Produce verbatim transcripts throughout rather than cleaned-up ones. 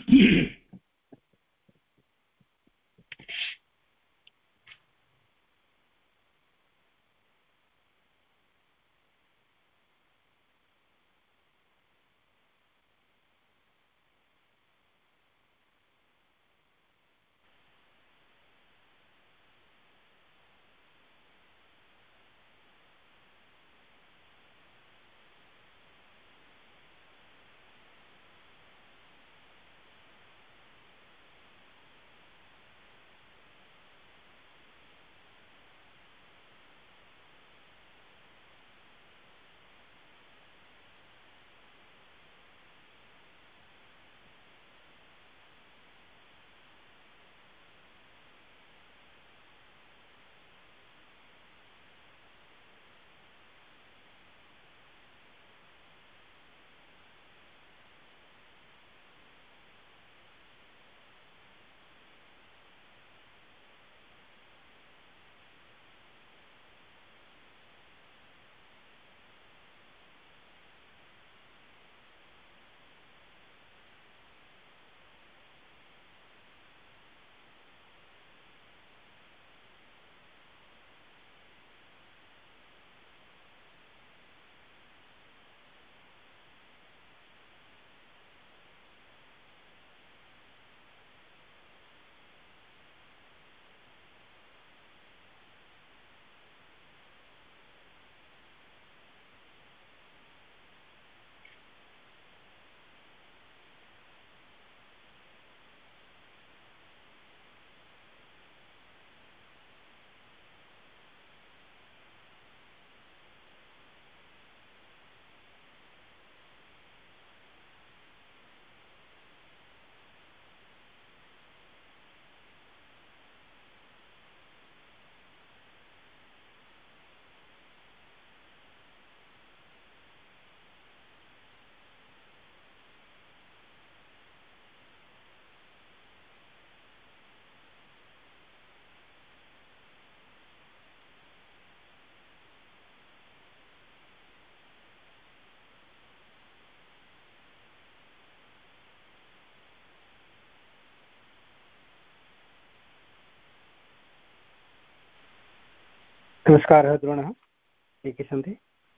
नमस्कारः द्रोणः, के सन्ति?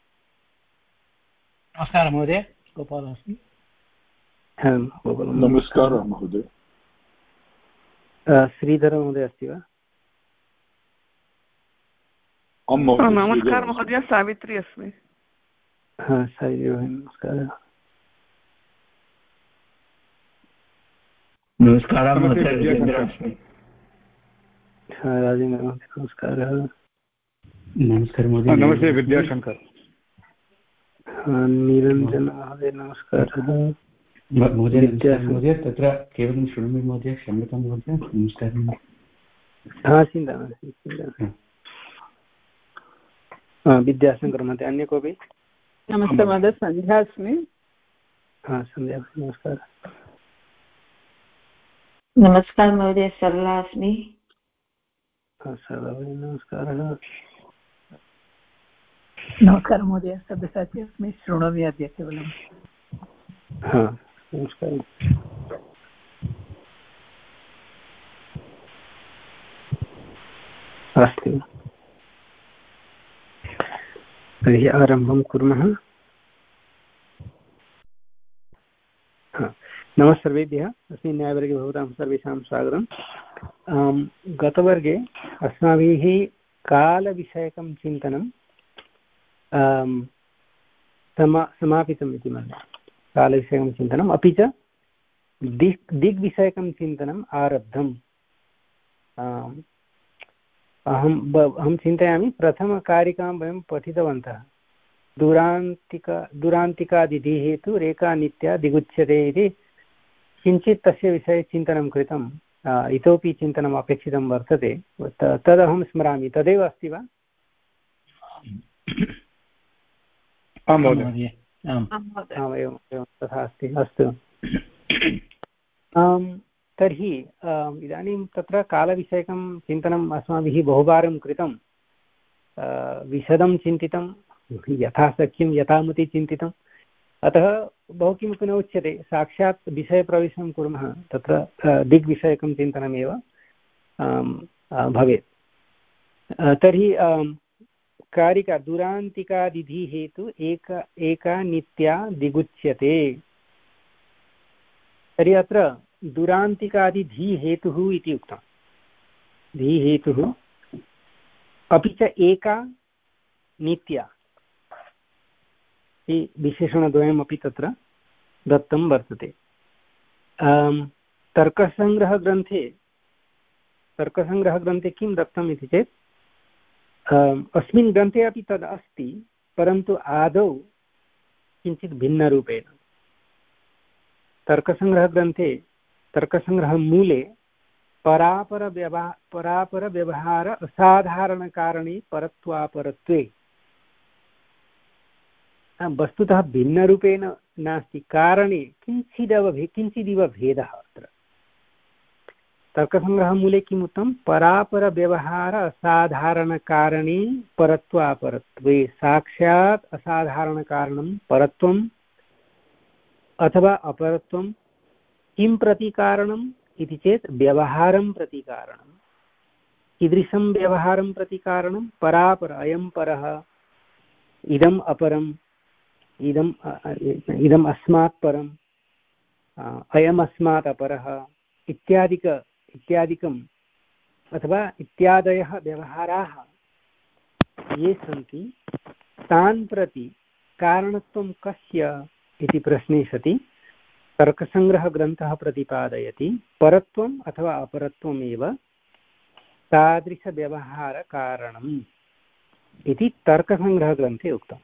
नमस्कारः महोदय, गोपालः अस्मि। नमस्कारः महोदय। श्रीधर महोदय अस्ति वा? नमस्कारः महोदय, सावित्री अस्मि। हा सावित्री भगिनी, नमस्कारः। नमस्कारः महोदय, राजेन्द्र अस्मि। हा राजेन्द्र महोदय, नमस्कारः। नमस्कार महोदय। नमस्ते विद्याशंकर। निरञ्जन महोदय, नमस्कारः। महोदय महोदय, तत्र केवलं शृणोमि महोदय, क्षम्यतां महोदय। नमस्कारः। हा चिन्ता नास्ति, चिन्ता। विद्याशंकर महोदय, अन्य कोऽपि? नमस्ते महोदय, सन्ध्या अस्मि। हा सन्ध्या, नमस्कारः। नमस्कार महोदय, सरला अस्मि। हा सरला भगिनी, नमस्कारः। नमस्कारः महोदय, सब्यसाची अस्मि, शृणोमि अद्य केवलं। हा नमस्कारः। अस्तु, तर्हि आरम्भं कुर्मः। नमः सर्वेभ्यः। अस्मिन् न्यायवर्गे भवतां सर्वेषां स्वागतम्। गतवर्गे अस्माभिः कालविषयकं चिन्तनं समा समापितम् इति मन्ये। कालविषयकं चिन्तनम् अपि च दिक् दिग्विषयकं चिन्तनम् आरब्धम्। अहम् अहं चिन्तयामि प्रथमकारिकां वयं पठितवन्तः। दुरान्तिका दुरान्तिकादिधिः तु रेखा नित्या दिगुच्यते इति किञ्चित् तस्य विषये चिन्तनं कृतं। इतोपि चिन्तनम् अपेक्षितं वर्तते, तदहं स्मरामि। तदेव अस्ति वा? आं महोदय। एवं एवं तथा अस्ति। अस्तु, तर्हि इदानीं तत्र कालविषयकं चिन्तनम् अस्माभिः बहुवारं कृतं, विशदं चिन्तितं, यथा शक्यं यथामति चिन्तितं, अतः बहु किमपि न उच्यते, साक्षात् विषयप्रवेशं कुर्मः तत्र दिग्विषयकं चिन्तनमेव भवेत्। तर्हि कारिका दुरान्तिकादिधि हेतु एक एका नित्या दिगुच्यते। तर्हि अत्र दुरान्तिकादिधि हेतुः इति उक्तं। धी हेतुः अपि च एका नित्या विशेषणद्वयमपि तत्र दत्तं वर्तते। तर्कसङ्ग्रहग्रन्थे तर्कसङ्ग्रहग्रन्थे किं दत्तम् इति चेत् अस्मिन् ग्रन्थे अपि तद् अस्ति, परन्तु आदौ किञ्चित् भिन्नरूपेण। तर्कसङ्ग्रहग्रन्थे तर्कसङ्ग्रहमूले परापरव्यवहार परापरव्यवहार असाधारणकारणे परत्वापरत्वे, वस्तुतः भिन्नरूपेण नास्ति, कारणे किञ्चिदव किञ्चिदिव भेदः। अत्र तर्कसङ्ग्रहमूले किम् उक्तं? परापरव्यवहार असाधारणकारणे परत्वापरत्वे। साक्षात् असाधारणकारणं परत्वम् अथवा अपरत्वं किं प्रति कारणम् इति चेत् व्यवहारं प्रति कारणं। कीदृशं व्यवहारं प्रति कारणं? परापर, अयं परः, इदम् अपरम्, इदम् इदम् अस्मात् परम्, अयम् अस्मात् अपरः इत्यादिक इत्यादिकम् अथवा इत्यादयः व्यवहाराः ये सन्ति तान् प्रति कारणत्वं कस्य इति प्रश्ने सति तर्कसङ्ग्रहग्रन्थः प्रतिपादयति परत्वम् अथवा अपरत्वमेव तादृशव्यवहारकारणम् इति तर्कसङ्ग्रहग्रन्थे उक्तम्।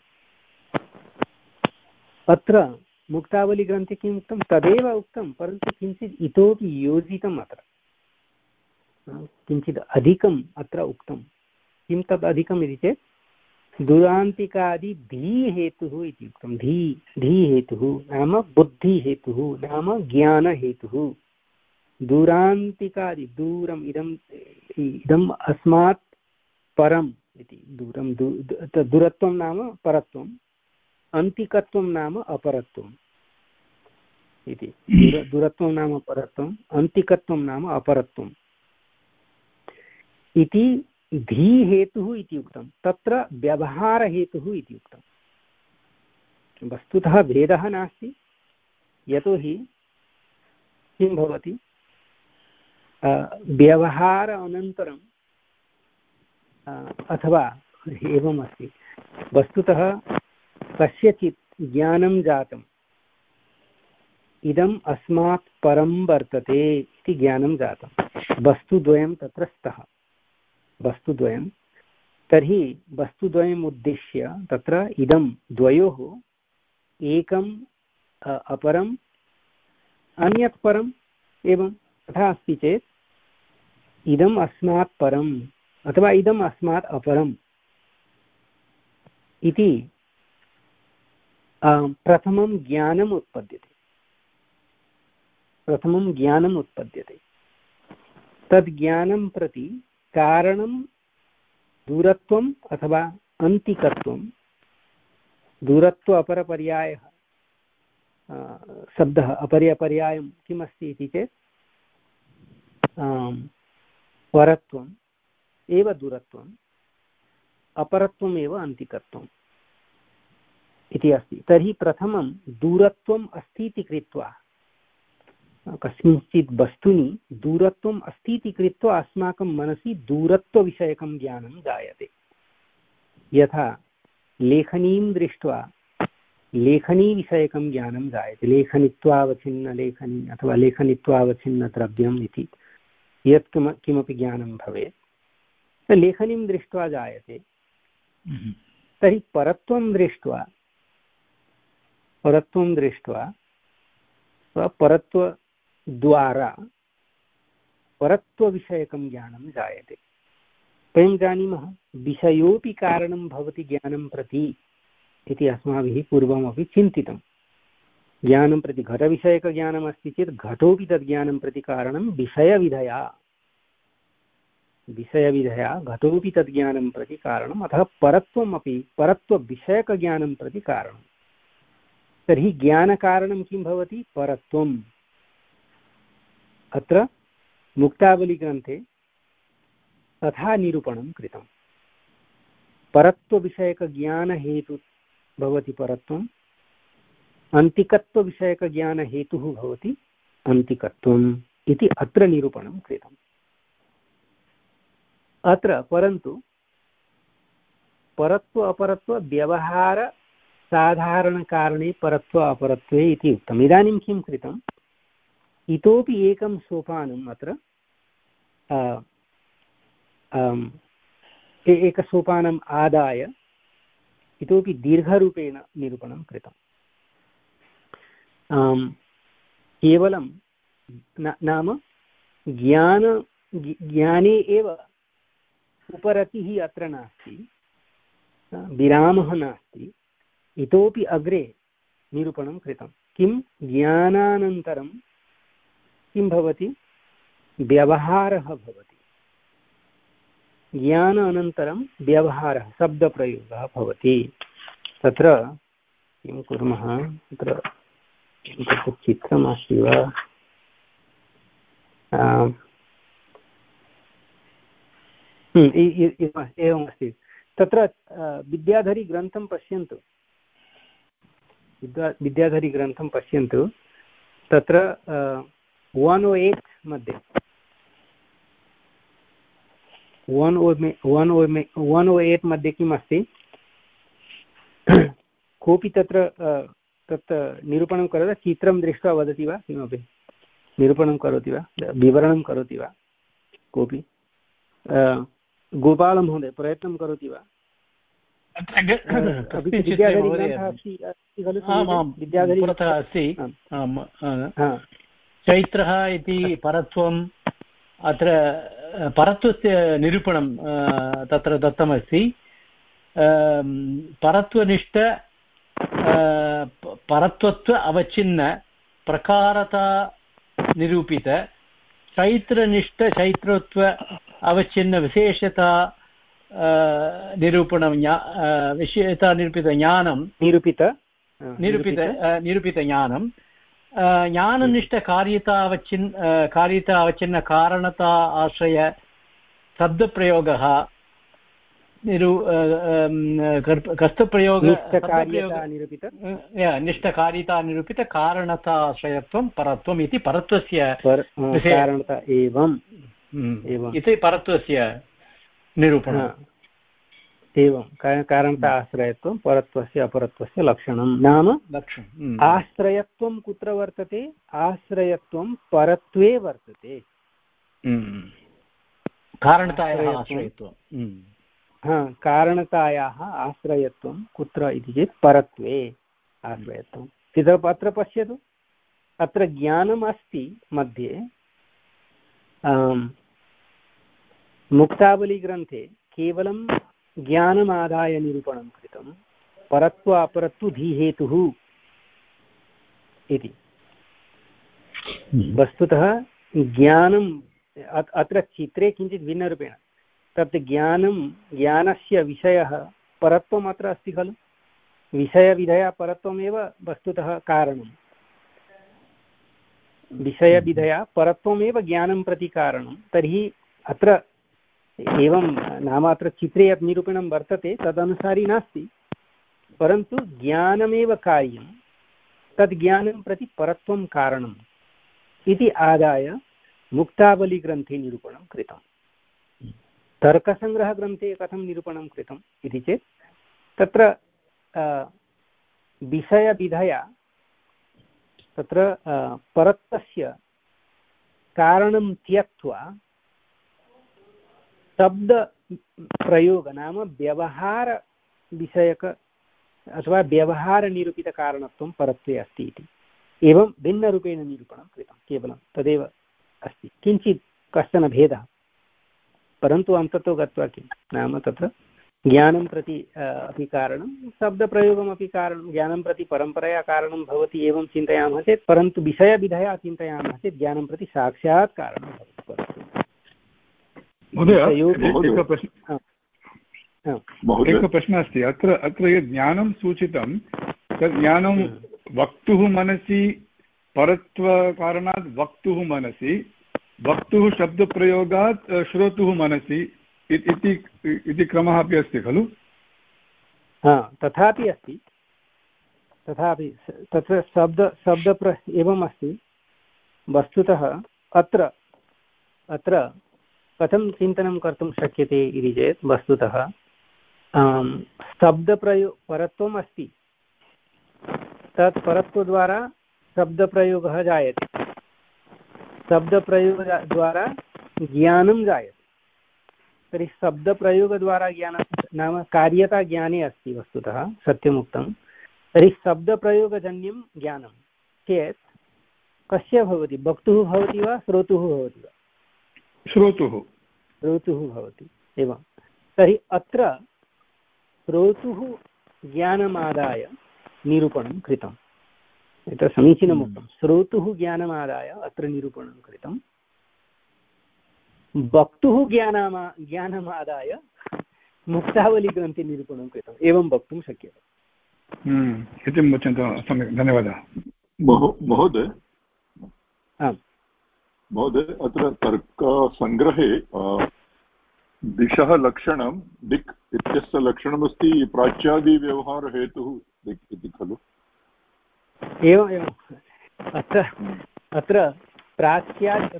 अत्र मुक्तावलीग्रन्थे किम् उक्तं? तदेव उक्तं, परन्तु किञ्चित् इतोपि योजितम्। अत्र किञ्चित् अधिकम् अत्र उक्तं। किं तद् अधिकम् इति चेत् दुरान्तिकादि धी हेतुः इति उक्तं। धी धी हेतुः नाम बुद्धिहेतुः नाम ज्ञानहेतुः। दुरान्तिकादि दूरम् इदम् इदम् अस्मात् परम् इति दूरं दूरत्वं नाम परत्वम्, अन्तिकत्वं नाम अपरत्वम् इति। दूर दूरत्वं नाम परत्वम्, अन्तिकत्वं नाम अपरत्वम् इति धी हेतुः इति उक्तं। तत्र व्यवहारहेतुः इति उक्तं। वस्तुतः भेदः नास्ति, यतोहि किं भवति, व्यवहार अनन्तरं अथवा एवमस्ति, वस्तुतः कस्यचित् ज्ञानं जातम्, इदम् अस्मात् परं वर्तते इति ज्ञानं जातं। वस्तुद्वयं तत्र स्तः, वस्तुद्वयं। तर्हि वस्तुद्वयम् उद्दिश्य तत्र इदं द्वयोः एकम् अपरम् अन्यत् परम् एवं तथा अस्ति चेत् इदम् अस्मात् परम् अथवा इदम् अस्मात् अपरम् इति प्रथमं ज्ञानम् उत्पद्यते। प्रथमं ज्ञानम् उत्पद्यते। तद् ज्ञानं प्रति कारणं दूरत्वम् अथवा अन्तिकत्वं। दूरत्व अपरपर्यायः शब्दः अपरपर्यायं किमस्ति इति चेत् परत्वम् एव दूरत्वम्, अपरत्वम् एव अन्तिकत्वम् इति अस्ति। तर्हि प्रथमं दूरत्वम् अस्ति इति कृत्वा, कस्मिंश्चित् वस्तुनि दूरत्वम् अस्ति इति कृत्वा अस्माकं मनसि दूरत्वविषयकं ज्ञानं जायते। यथा लेखनीं दृष्ट्वा लेखनीविषयकं ज्ञानं जायते। लेखनित्वावच्छिन्नलेखनी अथवा लेखनित्वावच्छिन्नद्रव्यम् इति यत् किम किमपि ज्ञानं भवेत् लेखनीं दृष्ट्वा जायते। तर्हि परत्वं दृष्ट्वा परत्वं दृष्ट्वा परत्वद्वारा परत्वविषयकं ज्ञानं जायते। वयं जानीमः विषयोऽपि कारणं भवति ज्ञानं प्रति इति अस्माभिः पूर्वमपि चिन्तितं। ज्ञानं प्रति घटविषयकज्ञानमस्ति चेत् घटोऽपि तद् ज्ञानं प्रति कारणं विषयविधया विषयविधया घटोऽपि तद् ज्ञानं प्रति कारणम्, अतः परत्वमपि परत्वविषयकज्ञानं प्रति कारणम् तर्हि ज्ञानकारणं किं भवति? परत्वम्। अत्र मुक्तावलीग्रन्थे तथा निरूपणं कृतं। परत्वविषयकज्ञानहेतु भवति परत्वम्, अन्तिकत्वविषयकज्ञानहेतुः भवति अन्तिकत्वम् इति अत्र निरूपणं कृतम्। अत्र परन्तु परत्व अपरत्व व्यवहार साधारणकारणे परत्व अपरत्वे इति उक्तम्। इदानीं किं कृतम्? इतोपि एकं सोपानम् अत्र एकसोपानम् आदाय इतोपि दीर्घरूपेण निरूपणं कृतम्। केवलं नाम ज्ञान ज्ञाने एव उपरतिः अत्र नास्ति, विरामः नास्ति, इतोपि अग्रे निरूपणं कृतं। किं? ज्ञानानन्तरं किं भवति? व्यवहारः भवति। ज्ञान अनन्तरं व्यवहारः, शब्दप्रयोगः भवति। तत्र किं कुर्मः? तत्र तत्र चित्रमस्ति वा? एवमस्ति। तत्र विद्याधरीग्रन्थं पश्यन्तु, विद्या विद्याधरीग्रन्थं पश्यन्तु। तत्र वन् ओ एट् मध्ये one O one O one O eight मध्ये किम् अस्ति? कोऽपि तत्र तत् निरूपणं करोति? चित्रं दृष्ट्वा वदति वा? किमपि निरूपणं करोति वा? विवरणं करोति वा कोऽपि? गोपालमहोदय प्रयत्नं करोति वा? चैत्रः इति परत्वम्, अत्र परत्वस्य निरूपणं तत्र दत्तमस्ति। परत्वनिष्ठ परत्वत्व अवच्छिन्न प्रकारता निरूपित चैत्रनिष्ठ चैत्रत्व अवच्छिन्न विशेषता निरूपणं विशेषता निरूपित ज्ञानं निरूपित निरूपित निरूपित ज्ञानं ज्ञाननिष्ठ कार्यता अवच्छिन्न कार्यता अवच्छिन्न कारणता आश्रय शब्दप्रयोगः निरू कस्तप्रयोग निष्ठकार्यता निरूपित कारणताश्रयत्वं परत्वम् इति परत्वस्य कारणता एवम् इति परत्वस्य निरूपणम्। एवं कारणता आश्रयत्वं परत्वस्य अपरत्वस्य लक्षणं। नाम लक्षणम् आश्रयत्वं कुत्र वर्तते? आश्रयत्वं परत्वे वर्तते। कारणतायाः आश्रयत्वं हा कारणतायाः आश्रयत्वं कुत्र इति चेत् परत्वे आश्रयत्वम्। इतः अत्र पश्यतु, अत्र ज्ञानम् अस्ति मध्ये। मुक्तावलीग्रन्थे केवलं ज्ञानमादाय निरूपणं कृतं, परत्व अपरत्व धीहेतुः इति। वस्तुतः ज्ञानम् अत्र चित्रे किञ्चित् भिन्नरूपेण, तत् ज्ञानं ज्ञानस्य विषयः परत्वम् अत्र अस्ति खलु। विषयविधया परत्वमेव वस्तुतः कारणं, विषयविधया परत्वमेव ज्ञानं प्रति कारणं। तर्हि अत्र एवं नाम अत्र चित्रे यत् निरूपणं वर्तते तदनुसारी नास्ति, परन्तु ज्ञानमेव कार्यं, तद् ज्ञानं प्रति परत्वं कारणम् इति आदाय मुक्तावलीग्रन्थे निरूपणं कृतम्। तर्कसङ्ग्रहग्रन्थे कथं निरूपणं कृतम् इति चेत् तत्र विषयविधया तत्र परत्वस्य कारणं त्यक्त्वा शब्दप्रयोग नाम व्यवहारविषयक अथवा व्यवहारनिरूपितकारणत्वं परत्वे अस्ति इति एवं भिन्नरूपेण निरूपणं कृतं। केवलं तदेव अस्ति, किञ्चित् कश्चन भेदः, परन्तु अन्ततो गत्वा किं नाम तत्र ज्ञानं प्रति अपि कारणं, शब्दप्रयोगमपि कारणं, ज्ञानं प्रति परम्परया कारणं भवति एवं चिन्तयामः चेत्, परन्तु विषयविधया चिन्तयामः चेत् ज्ञानं प्रति साक्षात् कारणं भवति। एकः प्रश्नः अस्ति। अत्र अत्र यत् ज्ञानं सूचितं तत् ज्ञानं वक्तुः मनसि परत्वकारणात् वक्तुः मनसि, वक्तुः शब्दप्रयोगात् श्रोतुः मनसि इति क्रमः अपि अस्ति खलु? हा, तथापि अस्ति, तथापि तत्र शब्द शब्दप्र एवम् अस्ति। वस्तुतः अत्र अत्र कथं चिन्तनं कर्तुं शक्यते इति चेत् वस्तुतः शब्दप्रयो परत्वम् अस्ति, तत् परत्वद्वारा शब्दप्रयोगः जायते, शब्दप्रयोगद्वारा ज्ञानं जायते। तर्हि शब्दप्रयोगद्वारा ज्ञानं नाम कार्यता ज्ञाने अस्ति वस्तुतः, सत्यमुक्तं। तर्हि शब्दप्रयोगजन्यं ज्ञानं चेत् कस्य भवति? वक्तुः भवति वा श्रोतुः भवति वा? श्रोतुः श्रोतुः भवति। एवं तर्हि अत्र श्रोतुः ज्ञानमादाय निरूपणं कृतम्। एतत् समीचीनमुक्तं। श्रोतुः ज्ञानमादाय अत्र निरूपणं कृतं। वक्तुः ज्ञानामा ज्ञानमादाय मुक्तावलीग्रन्थे कृतम्, एवं वक्तुं शक्यते। इति उच्यन्ते। सम्यक्, धन्यवादः महोदय। आम् महोदय, अत्र तर्कसङ्ग्रहे दिशः लक्षणं दिक् इत्यस्य लक्षणमस्ति प्राच्यादिव्यवहारहेतुः दिक् इति खलु? एवम् एवम् अत्र अत्र प्राच्यात्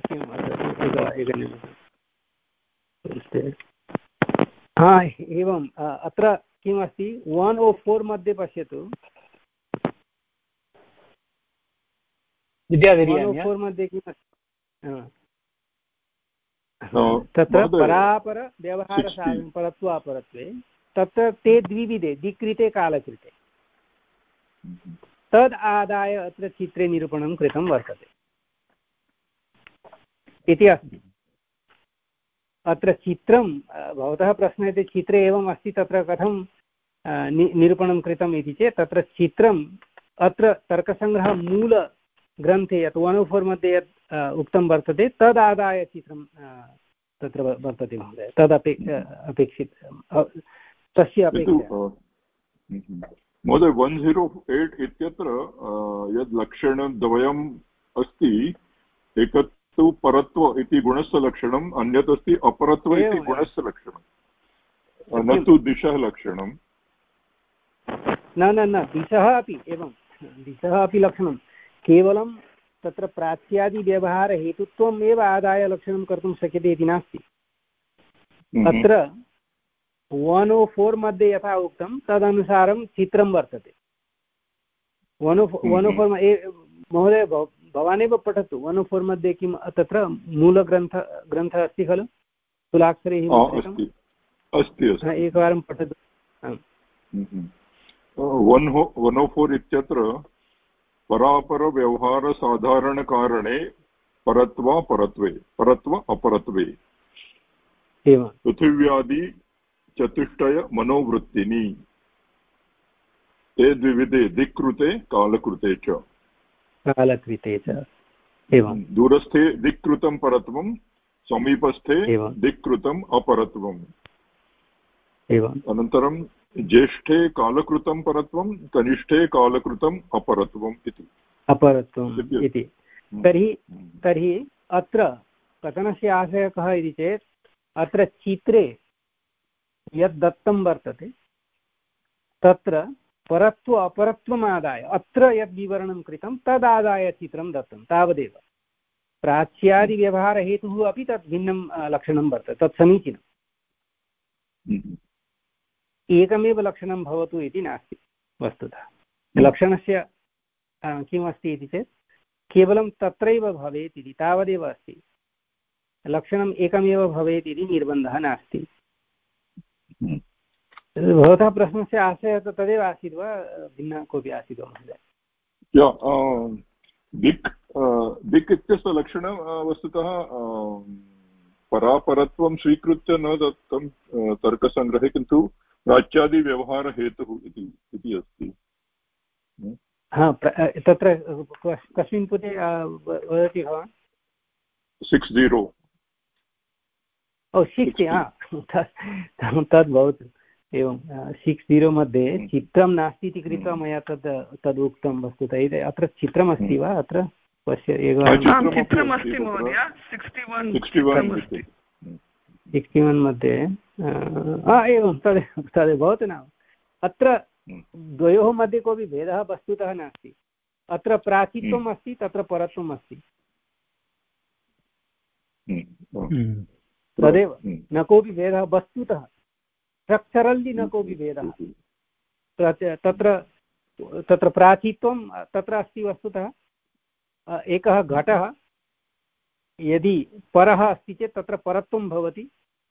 हा एवम् अत्र किमस्ति वन् ओ फोर् मध्ये पश्यतु, विद्याधरी फोर् मध्ये किमस्ति तत्र परापर व्यवहारसाधन परत्वापरत्वे तत्र ते द्विविधे दिक्कृते कालकृते तद् आदाय अत्र चित्रे निरूपणं कृतं वर्तते इति अस्ति। अत्र चित्रं भवतः प्रश्नः यदि चित्रे एवम् अस्ति तत्र कथं निरूपणं कृतम् इति चेत् तत्र चित्रम् अत्र तर्कसङ्ग्रह मूलग्रन्थे यत् वन् ओ फोर् मध्ये यत् उक्तं वर्तते तदादाय चित्रं तत्र वर्तते महोदय, तदपे अपेक्षित तस्य अपेक्षया। महोदय वन् जीरो एट् इत्यत्र यद् लक्षणद्वयम् अस्ति, एकत् तु परत्व इति गुणस्य लक्षणम्, अन्यत् अस्ति अपरत्व इति गुणस्य लक्षणं, न तु दिशः लक्षणं। न न न दिशः अपि एवं दिशः अपि लक्षणं, केवलं तत्र प्राच्यादिव्यवहारहेतुत्वम् एव आदाय लक्षणं कर्तुं शक्यते इति नास्ति। अत्र वन् ओ फोर् मध्ये यथा उक्तं तदनुसारं चित्रं वर्तते। One O one O four महोदय भवानेव पठतु, वन् ओ फोर् मध्ये किं तत्र मूलग्रन्थ ग्रन्थः अस्ति खलु तुलाक्षरैः मुद्रितम्, एकवारं पठतु। वन् ओ फोर् इत्यत्र परापरव्यवहारसाधारणकारणे परत्वा परत्वे परत्व अपरत्वे पृथिव्यादि चतुष्टय मनोवृत्तिनि ते द्विविधे दिक्कृते कालकृते च कालकृते च एवं दूरस्थे दिक्कृतं परत्वं, समीपस्थे दिक्कृतम् अपरत्वम्, अनन्तरं ज्येष्ठे कालकृतं परत्वं, कनिष्ठे कालकृतम् अपरत्वम् इति अपरत्वम् इति। तर्हि तर्हि अत्र कथनस्य आशयः कः इति चेत् अत्र चित्रे यद् दत्तं वर्तते तत्र परत्व अपरत्वमादाय अत्र यद् विवरणं कृतं तदादाय चित्रं दत्तं, तावदेव। प्राच्यादिव्यवहारहेतुः अपि तद् भिन्नं लक्षणं वर्तते, तत् समीचीनम्। एकमेव लक्षणं भवतु इति नास्ति वस्तुतः। लक्षणस्य किमस्ति इति चेत् केवलं तत्रैव भवेत् इति तावदेव अस्ति, लक्षणम् एकमेव भवेत् इति निर्बन्धः नास्ति। भवतः प्रश्नस्य आशयः तदेव आसीत् वा भिन्नः कोऽपि आसीत् वा महोदय? दिक् दिक् इत्यस्य लक्षणं वस्तुतः परापरत्वं स्वीकृत्य न दत्तं तर्कसङ्ग्रहे, किन्तु प्राच्यादिव्यवहारहेतुः इति अस्ति। हा, तत्र कस्मिन् पुटे वदति भवान्? सिक्स् जीरो ओ सिक्स्, तद् भवतु एवं सिक्स् जीरो मध्ये चित्रं नास्ति इति कृत्वा मया तद् तद् उक्तं वस्तुतः इति अत्र चित्रमस्ति वा अत्र पश्य एकवारं चित्रमस्ति महोदय सिक्स्टि वन् मध्ये एवं तदेव तदेव भवतु नाम अत्र द्वयोः मध्ये कोऽपि भेदः वस्तुतः नास्ति अत्र प्राचित्वम् अस्ति तत्र परत्वम् अस्ति तदेव न कोऽपि भेदः वस्तुतः स्ट्रक्चरल्लि न कोऽपि भेदः तत्र तत्र प्राचित्वं तत्र अस्ति वस्तुतः एकः घटः यदि परः अस्ति चेत् तत्र परत्वं भवति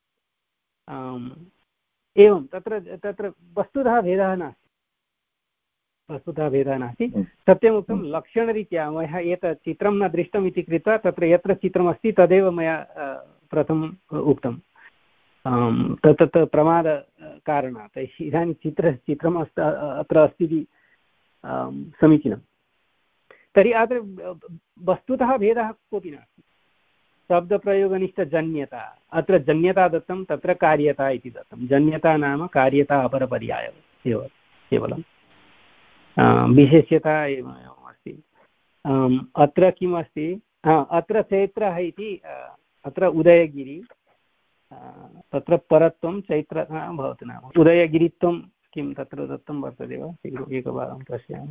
एवं तत्र तत्र वस्तुतः भेदः नास्ति वस्तुतः भेदः नास्ति सत्यमुक्तं लक्षणरीत्या मया एतत् चित्रं न दृष्टम् इति कृत्वा तत्र यत्र चित्रमस्ति तदेव मया प्रथमम् उक्तं तत् प्रमादकारणात् इदानीं चित्र चित्रम् अस्त अत्र अस्ति इति समीचीनं तर्हि अत्र वस्तुतः भेदः कोऽपि नास्ति शब्दप्रयोगनिष्ठजन्यता अत्र जन्यता दत्तं तत्र कार्यता इति दत्तं जन्यता नाम कार्यता अपरपर्यायः एव केवलं विशेष्यता एवम् अस्ति अत्र किम् अस्ति अत्र चैत्रः इति अत्र उदयगिरि तत्र परत्वं चैत्र भवतु नाम उदयगिरित्वं किं तत्र दत्तं वर्तते वा एकवारं पश्यामि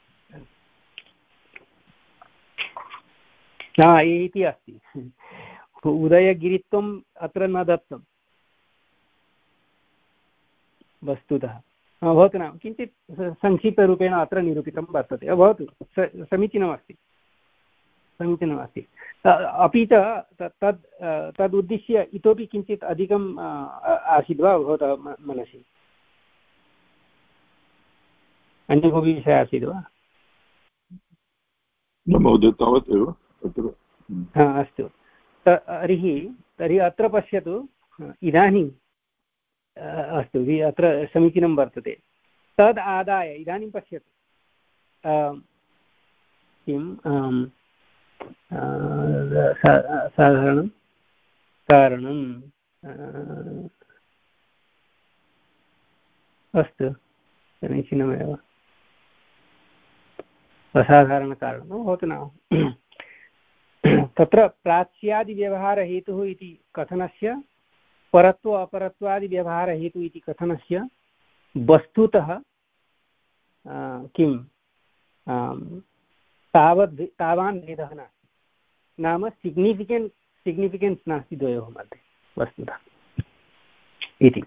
हा इति अस्ति उदयगिरित्वम् अत्र न दत्तं वस्तुतः भवतु नाम किञ्चित् संक्षिप्तरूपेण अत्र निरूपितं वर्तते भवतु समीचीनमस्ति समीचीनमस्ति अपि च तद् तदुद्दिश्य इतोपि किञ्चित् अधिकम् आसीत् वा भवतः मनसि अन्य कोऽपि विषयः आसीत् वा महोदय तावत् एव अस्तु तर्हि तर्हि अत्र पश्यतु इदानीं अस्तु अत्र समीचीनं वर्तते तद् आदाय इदानीं पश्यतु किं साधारणं कारणं अस्तु समीचीनमेव असाधारणकारणं भवतु नाम तत्र प्राच्यादिव्यवहारहेतुः इति कथनस्य परत्व अपरत्वादिव्यवहारहेतुः इति कथनस्य वस्तुतः किं तावद् तावान् भेदः नास्ति नाम सिग्निफिकेन्स् सिग्निफिकेन्स् नास्ति द्वयोः मध्ये वस्तुतः इति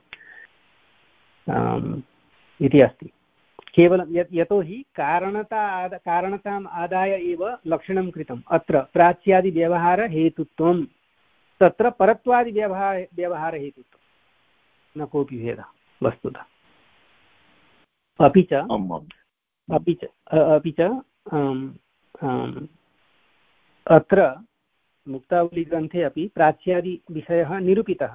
इति अस्ति केवलं यत् यतोहि कारणता आद कारणताम् आदाय एव लक्षणं कृतम् अत्र प्राच्यादिव्यवहारहेतुत्वं तत्र परत्वादिव्यवहार व्यवहारहेतुत्वं न कोऽपि भेदः वस्तुतः अपि च अपि च अपि च अत्र मुक्तावलीग्रन्थे अपि प्राच्यादिविषयः निरूपितः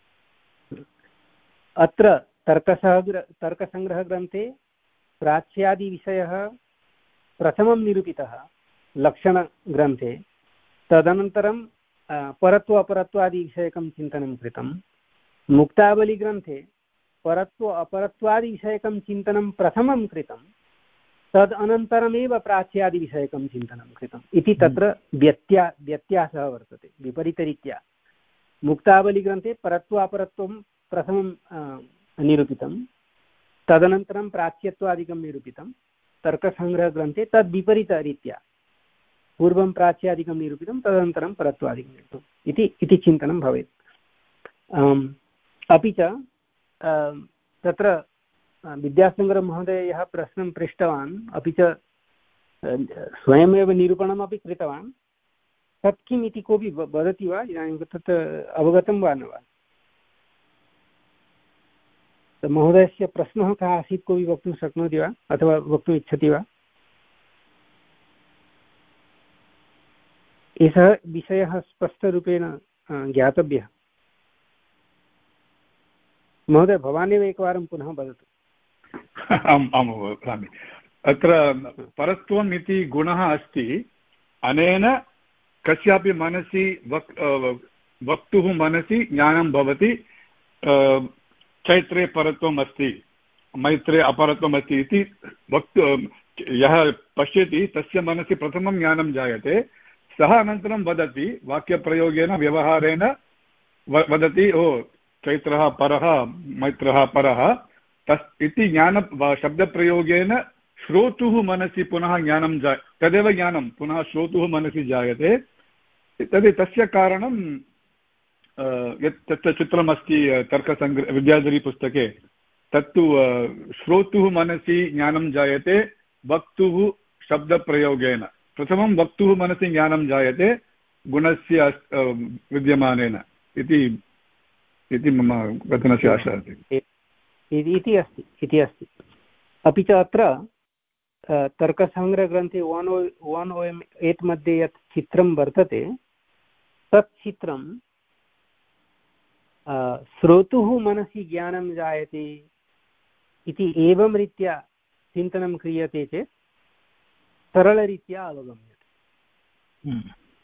अत्र तर्कसङ्ग्रह तर्कसङ्ग्रहग्रन्थे प्राच्यादिविषयः प्रथमं निरूपितः लक्षणग्रन्थे तदनन्तरं परत्व अपरत्वादिविषयकं चिन्तनं कृतं मुक्तावलीग्रन्थे परत्व अपरत्वादिविषयकं चिन्तनं प्रथमं कृतं तद् अनन्तरमेव प्राच्यादिविषयकं चिन्तनं कृतम् इति तत्र व्यत्या व्यत्यासः वर्तते विपरीतरीत्या मुक्तावलीग्रन्थे परत्वापरत्वं प्रथमं निरूपितं तदनन्तरं प्राच्यत्वादिकं निरूपितं तर्कसङ्ग्रहग्रन्थे तद् विपरीतरीत्या पूर्वं प्राच्यादिकं निरूपितं तदनन्तरं परत्वादिकं निरूपितम् इति इति चिन्तनं भवेत् अपि च तत्र विद्यासागरमहोदयः यः प्रश्नं पृष्टवान् अपि च स्वयमेव निरूपणमपि कृतवान् तत् किम् इति कोऽपि वदति वा इदानीं तत् अवगतं वा न वा महोदयस्य प्रश्नः कः आसीत् कोऽपि वक्तुं शक्नोति वा अथवा वक्तुम् इच्छति वा एषः विषयः स्पष्टरूपेण ज्ञातव्यः महोदय भवानेव एकवारं पुनः वदतु आम् आं वदामि अत्र परत्वम् इति गुणः अस्ति अनेन कस्यापि मनसि वक् वक्तुः मनसि ज्ञानं भवति चैत्रे परत्वम् अस्ति मैत्रे अपरत्वम् अस्ति इति वक्तु यः पश्यति तस्य मनसि प्रथमं ज्ञानं जायते, सः अनन्तरं वदति वाक्यप्रयोगेन व्यवहारेण वदति ओ चैत्रः परः मैत्रः परः तस् इति ज्ञान शब्दप्रयोगेन श्रोतुः मनसि पुनः ज्ञानं जा तदेव ज्ञानं पुनः श्रोतुः मनसि जायते। तद् तस्य कारणं यत् तत्र चित्रमस्ति तर्कसङ्ग्रह विद्याधरीपुस्तके तत्तु श्रोतुः मनसि ज्ञानं जायते वक्तुः शब्दप्रयोगेन। प्रथमं वक्तुः मनसि ज्ञानं जायते गुणस्य विद्यमानेन इति इति मम कथनस्य आशा अस्ति इति अस्ति इति अस्ति। अपि च अत्र तर्कसङ्ग्रहग्रन्थे one O one O M eight मध्ये यत् चित्रं वर्तते तत् चित्रं श्रोतुः मनसि ज्ञानं जायते इति एवं रीत्या चिन्तनं क्रियते चेत् सरलरीत्या अवगम्यते।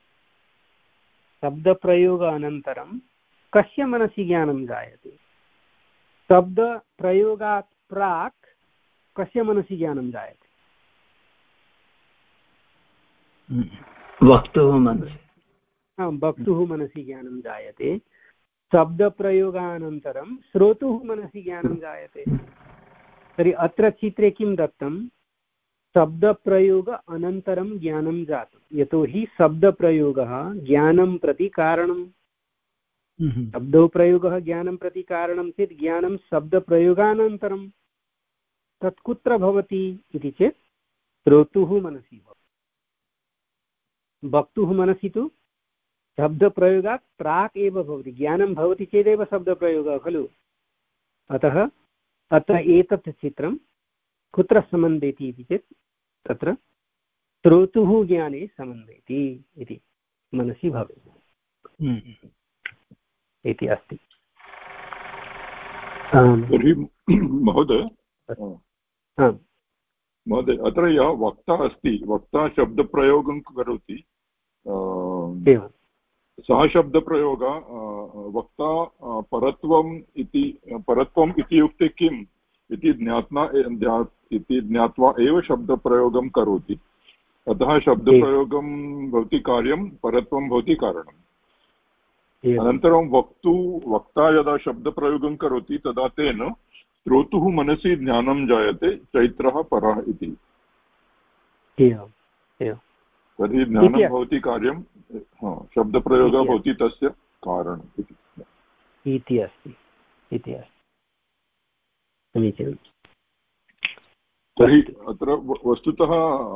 शब्दप्रयोग अनन्तरं कस्य मनसि ज्ञानं जायते, शब्दप्रयोगात् प्राक् कस्य मनसि ज्ञानं जायते, वक्तुः मनसि वक्तुः मनसि ज्ञानं जायते। शब्दप्रयोगानन्तरं श्रोतुः मनसि ज्ञानं जायते। तर्हि अत्र चित्रे किं दत्तं, शब्दप्रयोग अनन्तरं ज्ञानं जातं, यतोहि शब्दप्रयोगः ज्ञानं प्रति कारणं। शब्दप्रयोगः ज्ञानं प्रति कारणं चेत् ज्ञानं शब्दप्रयोगानन्तरं तत् कुत्र भवति इति चेत् श्रोतुः मनसि भवति। वक्तुः मनसि तु शब्दप्रयोगात् प्राक् एव भवति, ज्ञानं भवति चेदेव शब्दप्रयोगः खलु। अतः अत्र एतत् चित्रं कुत्र सम्बन्धयति इति चेत् तत्र श्रोतुः ज्ञाने सम्बन्धयति इति मनसि भवेत् इति अस्ति। तर्हि महोदय महोदय अत्र यः वक्ता अस्ति, वक्ता शब्दप्रयोगं करोति, सः शब्दप्रयोगः वक्ता परत्वम् इति परत्वम् इति युक्ते किम् इति ज्ञात्वा इति ज्ञात्वा एव शब्दप्रयोगं करोति। अतः शब्दप्रयोगं भवति कार्यं, परत्वं भवति कारणम्। अनन्तरं वक्तु वक्ता यदा शब्दप्रयोगं करोति तदा तेन श्रोतुः मनसि ज्ञानं जायते चैत्रः परः इति। तर्हि ज्ञानं भवति कार्यं, शब्दप्रयोगः भवति तस्य कारणम् इति अस्ति इति अस्ति। समीचीनं। तर्हि अत्र वस्तुतः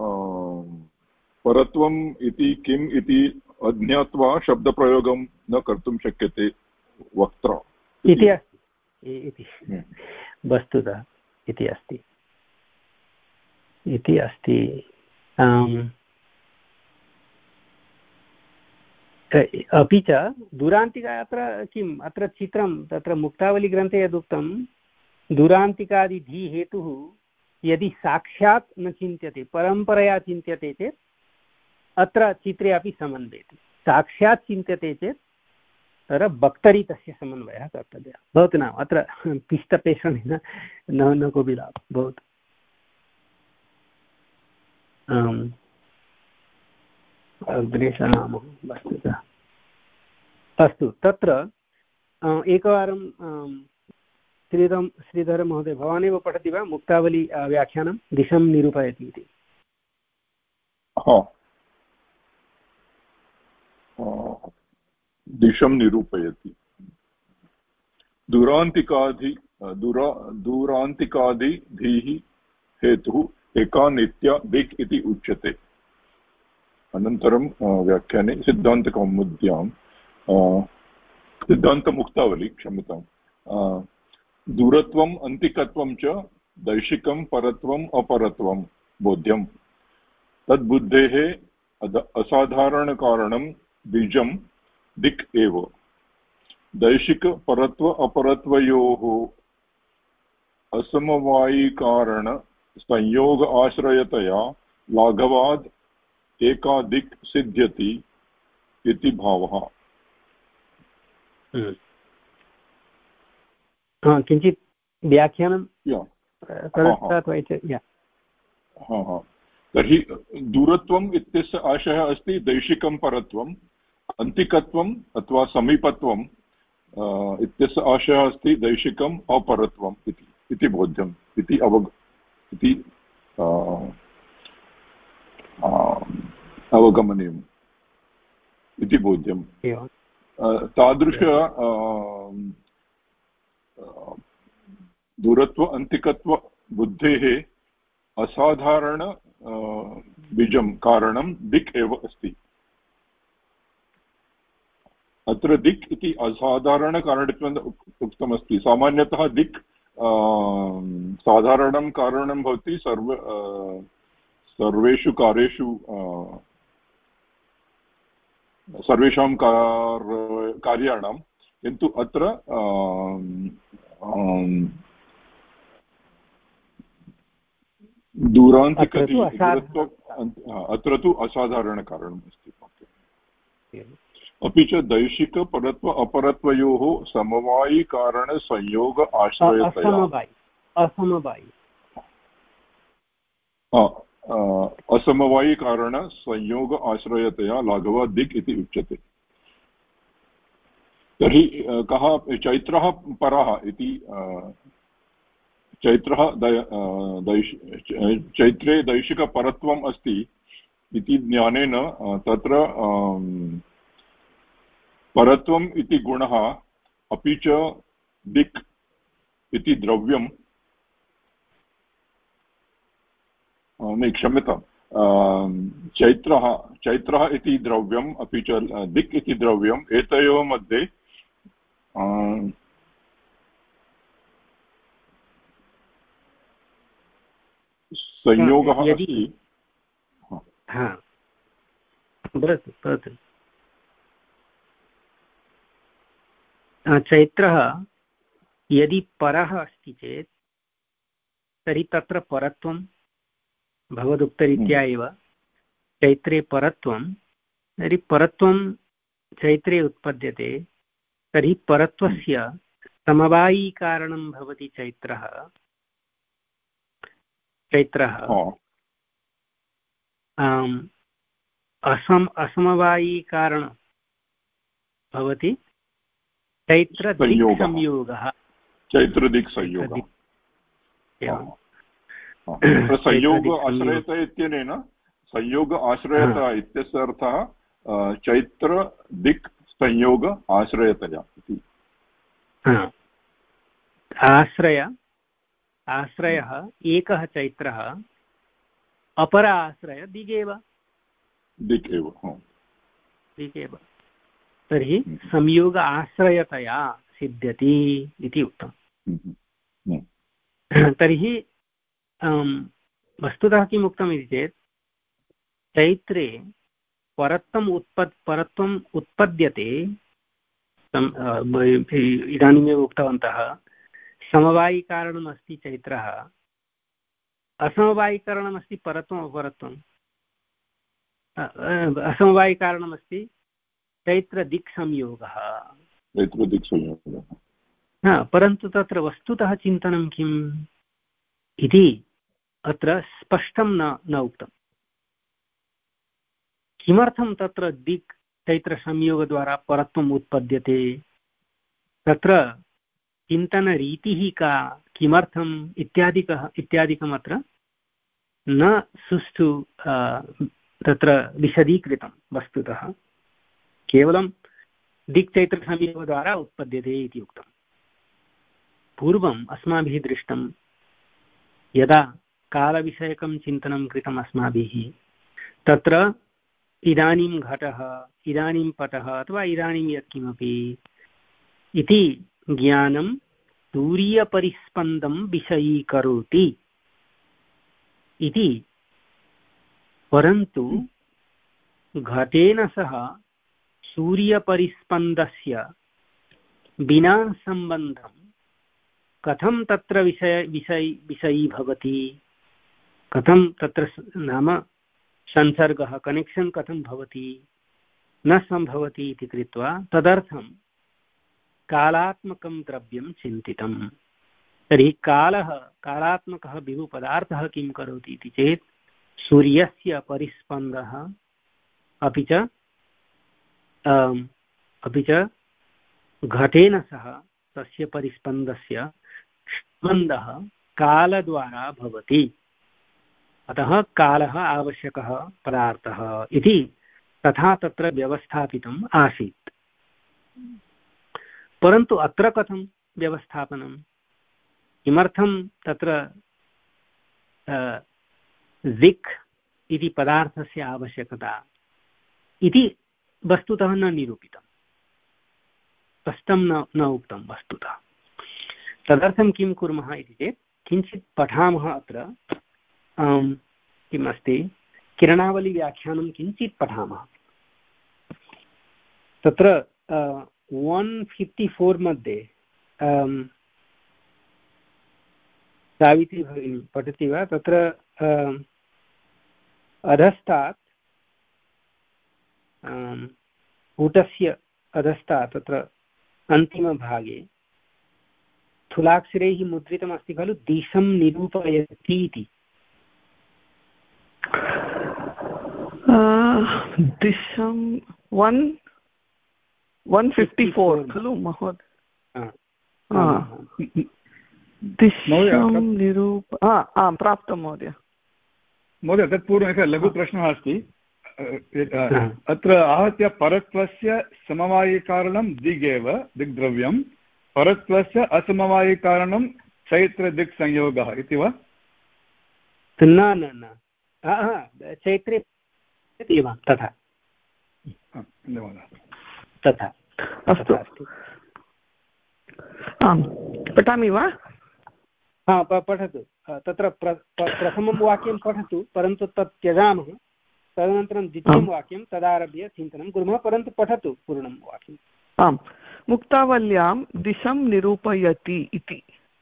परत्वम् इति किम् इति अज्ञात्वा शब्दप्रयोगं न कर्तुं शक्यते वक्त्रा इति अस्ति इति वस्तुतः इति अस्ति इति अस्ति। अपि च दुरान्तिका अत्र किम् अत्र चित्रं तत्र मुक्तावलीग्रन्थे यदुक्तं दुरान्तिकादिधिहेतुः यदि साक्षात् न चिन्त्यते परम्परया चिन्त्यते चेत् अत्र चित्रे अपि सम्बन्धयति। साक्षात् चिन्त्यते चेत् तत्र वक्तरि तस्य समन्वयः कर्तव्यः भवतु। नाम अत्र पिष्टपेषणेन न न कोऽपि लाभः भवतु। अग्रे सरामः वस्तुतः। अस्तु, तत्र एकवारं श्रीधर श्रीधरमहोदय भवानेव पठति वा मुक्तावली व्याख्यानं दिशं निरूपयति इति? दिशं निरूपयति। दुरान्तिकादि दुरा दुरान्तिकादिधिः हेतुः एका नित्या दिक् इति उच्यते। अनन्तरं व्याख्याने सिद्धान्तकौमुद्यां सिद्धान्तमुक्तावली क्षम्यतां दूरत्वम् अन्तिकत्वं च दैशिकं परत्वम् अपरत्वं बोध्यं तद्बुद्धेः असाधारणकारणं बीजं दिक् एव। दैशिकपरत्व अपरत्वयोः असमवायिकारण संयोग आश्रयतया लाघवाद् एका दिक् सिद्ध्यति इति भावः। किञ्चित् व्याख्यानं तदर्थात् तर्हि दूरत्वम् इत्यस्य आशयः अस्ति दैशिकं परत्वम्, अन्तिकत्वम् अथवा समीपत्वम् इत्यस्य आशयः अस्ति दैशिकम् अपरत्वम् इति इति बोध्यम् इति अवग इति अवगमनीयम् इति बोध्यम्। तादृश दूरत्व अन्तिकत्व बुद्धेः असाधारण बीजं कारणं दिक् एव अस्ति। अत्र दिक् इति असाधारणकारणत्वेन उक्तमस्ति। सामान्यतः दिक् साधारणं कारणं भवति सर्व सर्वेषु कार्येषु सर्वेषां कार्याणां, किन्तु अत्र दूरान्तिकति अत्र तु असाधारणकारणम् अस्ति। अपि च दैशिकपरत्व अपरत्वयोः समवायिकारणसंयोग आश्रयतया असमवायिकारणसंयोग आश्रयतया लाघवः दिक् इति उच्यते। तर्हि कः चैत्रः परः इति चैत्रः दैश चैत्रे दैशिकपरत्वम् अस्ति इति ज्ञानेन तत्र परत्वम् इति गुणः अपि च दिक् इति द्रव्यं न क्षम्यतां चैत्रः चैत्रः इति द्रव्यम् अपि च दिक् इति द्रव्यम् एतयोः मध्ये संयोगः अस्ति। चैत्रः यदि परः अस्ति चेत् तर्हि तत्र परत्वं भगवदुक्तरीत्या एव चैत्रे परत्वं, तर्हि परत्वं चैत्रे उत्पद्यते, तर्हि परत्वस्य समवायीकारणं भवति चैत्रः चैत्रः असम असमवायीकारणं भवति चैत्रदिक्संयोगः चैत्रदिक्संयोगः संयोग आश्रयत इत्यनेन संयोग आश्रयत इत्यस्य अर्थः चैत्र दिक् संयोग आश्रयतया इति। आश्रय आश्रयः एकः चैत्रः, अपर आश्रय दिगेव दिक् एव दिक् एव तर्हि संयोग आश्रयतया सिद्ध्यति इति उक्तम्। तर्हि वस्तुतः किम् उक्तम् इति चेत् चैत्रे परत्वम् उत्पद् परत्वम् उत्पद्यते, इदानीमेव उक्तवन्तः समवायिकारणम् अस्ति चैत्रः, असमवायिकारणमस्ति परत्वम् अपरत्वम्, असमवायिकारणमस्ति चैत्रदिक्संयोगः चैत्रदिक्संयोगः। परन्तु तत्र वस्तुतः चिन्तनं किम् इति अत्र स्पष्टं न न उक्तम्। किमर्थं तत्र दिक् चैत्रसंयोगद्वारा परत्वम् उत्पद्यते, तत्र चिन्तनरीतिः का, किमर्थम् इत्यादिकः इत्यादिकम् अत्र न सुष्ठु तत्र विशदीकृतं। वस्तुतः केवलं दिक् चैत्रसंयोगद्वारा उत्पद्यते इति उक्तम्। पूर्वम् अस्माभिः दृष्टं यदा कालविषयकं चिन्तनं कृतम् अस्माभिः, तत्र इदानीं घटः, इदानीं पटः अथवा इदानीं यत्किमपि इति ज्ञानं सूर्यपरिस्पन्दं विषयीकरोति इति, परन्तु घटेन सह सूर्यपरिस्पन्दस्य विना सम्बन्धं कथं तत्र विषय विषय विषयी भवति, कथं तत्र नाम संसर्गः कनेक्षन् कथं भवति, न सम्भवति इति कृत्वा तदर्थं कालात्मकं द्रव्यं चिन्तितम्। तर्हि कालः कालात्मकः विभुपदार्थः किं करोति इति चेत् सूर्यस्य परिस्पन्दः अपि च अपि च घटेन सह तस्य परिस्पन्दस्य सम्बन्धः कालद्वारा भवति। अतः कालः आवश्यकः पदार्थः इति तथा तत्र व्यवस्थापितम् आसीत्। परन्तु अत्र कथं व्यवस्थापनं, किमर्थं तत्र दिक् इति पदार्थस्य आवश्यकता इति वस्तुतः न निरूपितं, स्पष्टं न न उक्तं वस्तुतः। तदर्थं किं कुर्मः इति चेत् किञ्चित् पठामः। अत्र किम् अस्ति, किरणावलीव्याख्यानं किञ्चित् पठामः। तत्र वन् फिफ्टि फोर् मध्ये सावित्री भगिनी पठति वा? तत्र अधस्तात् पुटस्य अधस्तात् तत्र अन्तिमभागे स्थूलाक्षरैः मुद्रितमस्ति खलु, दिशं निरूपयति इति। दिशं वन् वन् फिफ्टि फोर् खलु महोदय? दिशं निरूप आम् प्राप्तं महोदय। महोदय तत्पूर्वम् एकः लघुप्रश्नः अस्ति। अत्र आहत्य परत्वस्य समवायिकारणं दिगेव दिग्द्रव्यं, परत्वस्य असमवायिकारणं चैत्रदिक्संयोगः इति वा? न न न चैत्रे एव तथा तथा अस्तु। आम् पठामि वा? हा पठतु। तत्र प्र प्रथमं वाक्यं पठतु, परन्तु तत् त्यजामः। तदनन्तरं द्वितीयं वाक्यं तदारभ्य चिन्तनं कुर्मः, परन्तु पठतु पूर्णं वाक्यम्। आम्, मुक्तावल्यां दिशं निरूपयति इति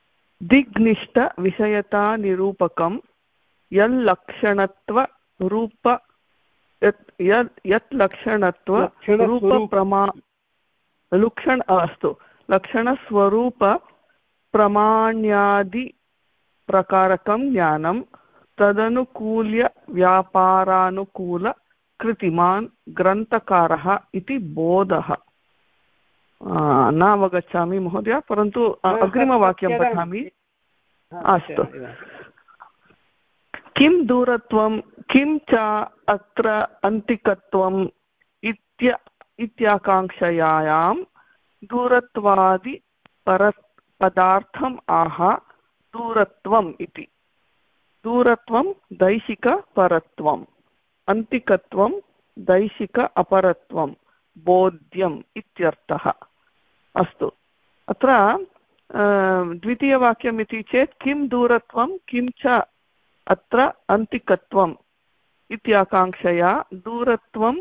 दिग्निष्ठविषयतानिरूपकं यल्लक्षणत्वरूप यत् लक्षणत्व रूपप्रमा लक्षण अस्तु लक्षणस्वरूपप्रमाण्यादिप्रकारकं ज्ञानं तदनुकूल्य व्यापारानुकूल कृतिमान् ग्रन्थकारः इति बोधः। नावगच्छामि महोदय, परन्तु अग्रिमवाक्यं पठामि। अस्तु। किं दूरत्वं किं च अत्र अन्तिकत्वम् इत्य इत्याकाङ्क्षयायां दूरत्वादि पर पदार्थम् आह दूरत्वम् इति। दूरत्वं दैशिकपरत्वम्, अन्तिकत्वं दैशिक अपरत्वं, बोध्यम् इत्यर्थः। अस्तु, अत्र द्वितीयवाक्यम् इति चेत् किं दूरत्वं किं च अत्र अन्तिकत्वम् इत्याकाङ्क्षया दूरत्वं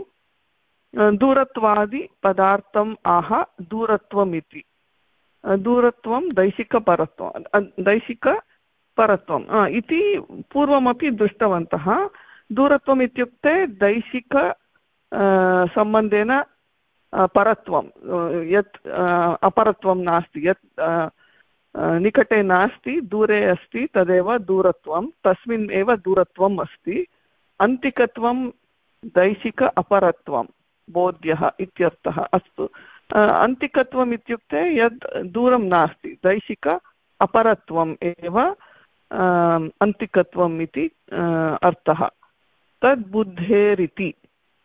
दूरत्वादिपदार्थम् आह दूरत्वम् इति। दूरत्वं दैशिकपरत्वं दैशिकपरत्वम् इति पूर्वमपि दृष्टवन्तः। दूरत्वम् इत्युक्ते दैशिक सम्बन्धेन परत्वं, यत् अपरत्वं नास्ति, यत् निकटे नास्ति दूरे अस्ति तदेव दूरत्वं, तस्मिन् एव दूरत्वम् अस्ति। अन्तिकत्वं दैशिक अपरत्वं, बोध्यः इत्यर्थः। अस्तु, अन्तिकत्वम् इत्युक्ते यद् दूरं नास्ति, दैशिक अपरत्वम् एव अन्तिकत्वम् इति अर्थः। तद्बुद्धेरिति।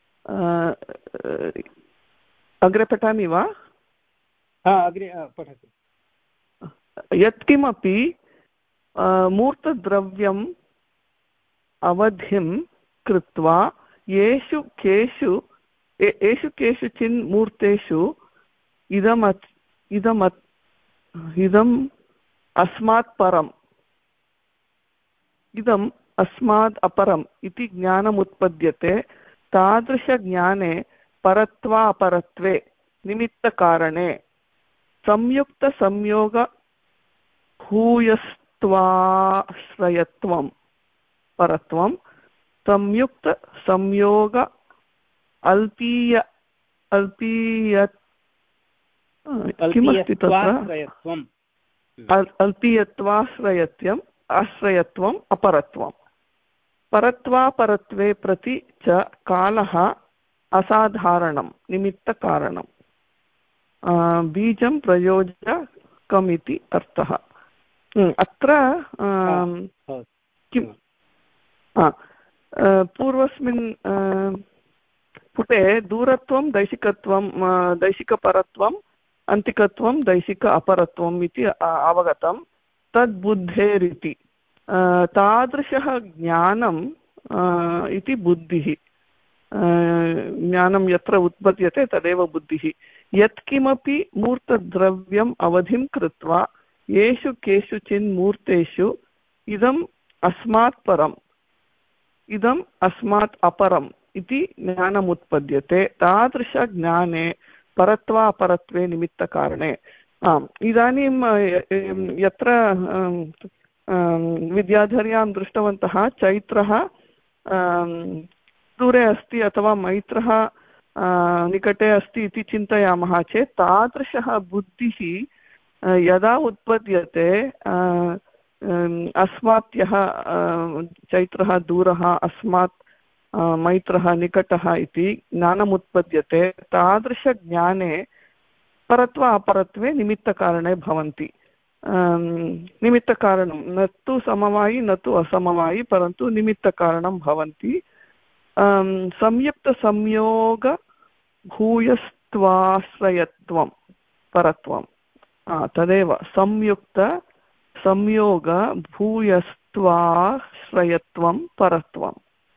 अग्रे पठामि वा? अग्रे पठतु। यत्किमपि मूर्तद्रव्यम् अवधिं कृत्वा येषु केषु येषु केषुचिन् मूर्तेषु इदमत् इदमत् इदम् अस्मात् परम् इदम् अस्माद् अपरम् इति ज्ञानमुत्पद्यते, तादृशज्ञाने परत्वापरत्वे निमित्तकारणे संयुक्तसंयोग भूयस्त्वाश्रयत्वं परत्वं, संयुक्तसंयोग अल्पीय अल्पीय किमस्ति तत्र अल्पीयत्वाश्रयत्वम् आश्रयत्वम् अपरत्वं परत्वापरत्वे प्रति च कालः असाधारणं निमित्तकारणं बीजं प्रयोजकमिति अर्थः। अत्र किं पूर्वस्मिन् पुटे दूरत्वं दैशिकत्वं दैशिकपरत्वम् अन्तिकत्वं दैशिक अपरत्वम् इति अवगतं। तद् बुद्धेरिति तादृशः ज्ञानम् इति बुद्धिः। ज्ञानं यत्र उत्पद्यते तदेव बुद्धिः। यत्किमपि मूर्तद्रव्यम् अवधिं कृत्वा येषु केषुचिन् मूर्तेषु इदम् अस्मात् परम् इदम् अस्मात् अपरम् इति ज्ञानमुत्पद्यते तादृशज्ञाने परत्वापरत्वे निमित्तकारणे। आम् इदानीं यत्र विद्याधर्यां दृष्टवन्तः चैत्रः दूरे अस्ति अथवा मैत्रः निकटे अस्ति इति चिन्तयामः चेत् तादृशः बुद्धिः यदा उत्पद्यते अस्मात् यः चैत्रः दूरः अस्मात् मैत्रः निकटः इति ज्ञानमुत्पद्यते तादृशज्ञाने परत्व अपरत्वे निमित्तकारणे भवन्ति। निमित्तकारणं न तु समवायि न तु असमवायि परन्तु निमित्तकारणं भवन्ति। संयुक्तसंयोग भूयस्त्वाश्रयत्वं परत्वं तदेव संयुक्त संयोग भूयस्त्वाश्रयत्वं परत्वं।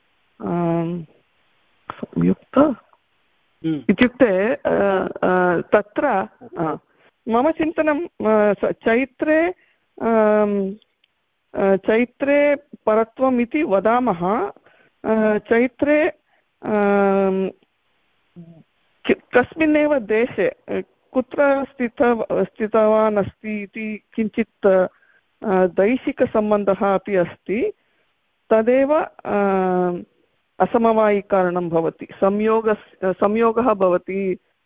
संयुक्त इत्युक्ते तत्र मम चिन्तनं चैत्रे चैत्रे परत्वम् इति वदामः। चैत्रे कस्मिन्नेव देशे कुत्र स्थित स्थितवान् अस्ति इति किञ्चित् दैशिकसम्बन्धः अपि अस्ति। तदेव असमवायिकारणं भवति। संयोग संयोगः भवति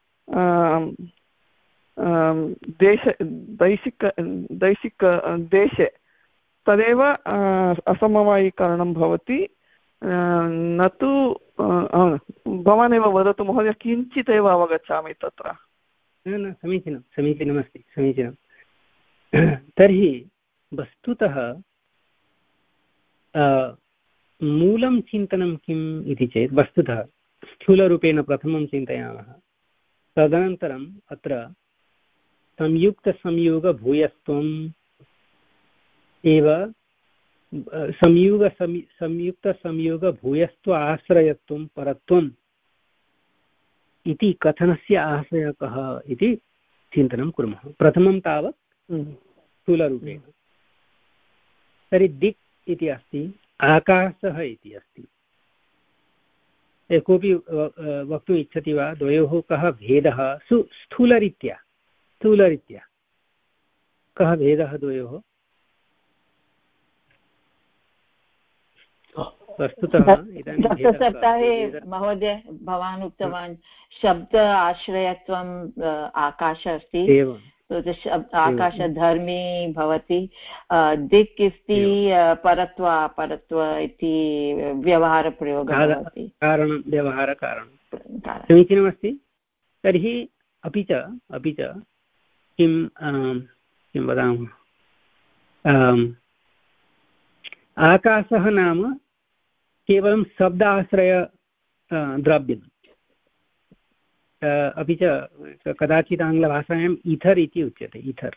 देश दैशिक दैशिक देशे तदेव असमवायिकारणं भवति। न तु भवानेव वदतु महोदय, किञ्चित् एव अवगच्छामि तत्र। न न समीचीनं समीचीनमस्ति समीचीनं। तर्हि वस्तुतः मूलं चिन्तनं किम् इति चेत् वस्तुतः स्थूलरूपेण प्रथमं चिन्तयामः। तदनन्तरम् अत्र संयुक्तसंयोगभूयस्त्वम् एव संयोग संयुक्तसंयोगभूयस्त्व आश्रयत्वं परत्वम् इति कथनस्य आश्रयकः इति चिन्तनं कुर्मः। प्रथमं तावत् स्थूलरूपेण। तर्हि दिक् इति अस्ति, आकाशः इति अस्ति। कोऽपि वक्तुम् इच्छति वा द्वयोः कः भेदः? सु स्थूलरीत्या स्थूलरीत्या कः भेदः द्वयोः? वस्तुतः गतसप्ताहे महोदय भवान् उक्तवान् शब्द आश्रयत्वम् आकाश अस्ति, आकाशधर्मी भवति, दिक् इति परत्व परत्व इति व्यवहारप्रयोगः भवति। कारणं व्यवहारकारणं समीचीनमस्ति। तर्हि अपि च अपि च किं किं वदामः, आकाशः नाम केवलं शब्दाश्रय द्रव्यम्। अपि च कदाचित् आङ्ग्लभाषायाम् ईथर् इति उच्यते। ईथर्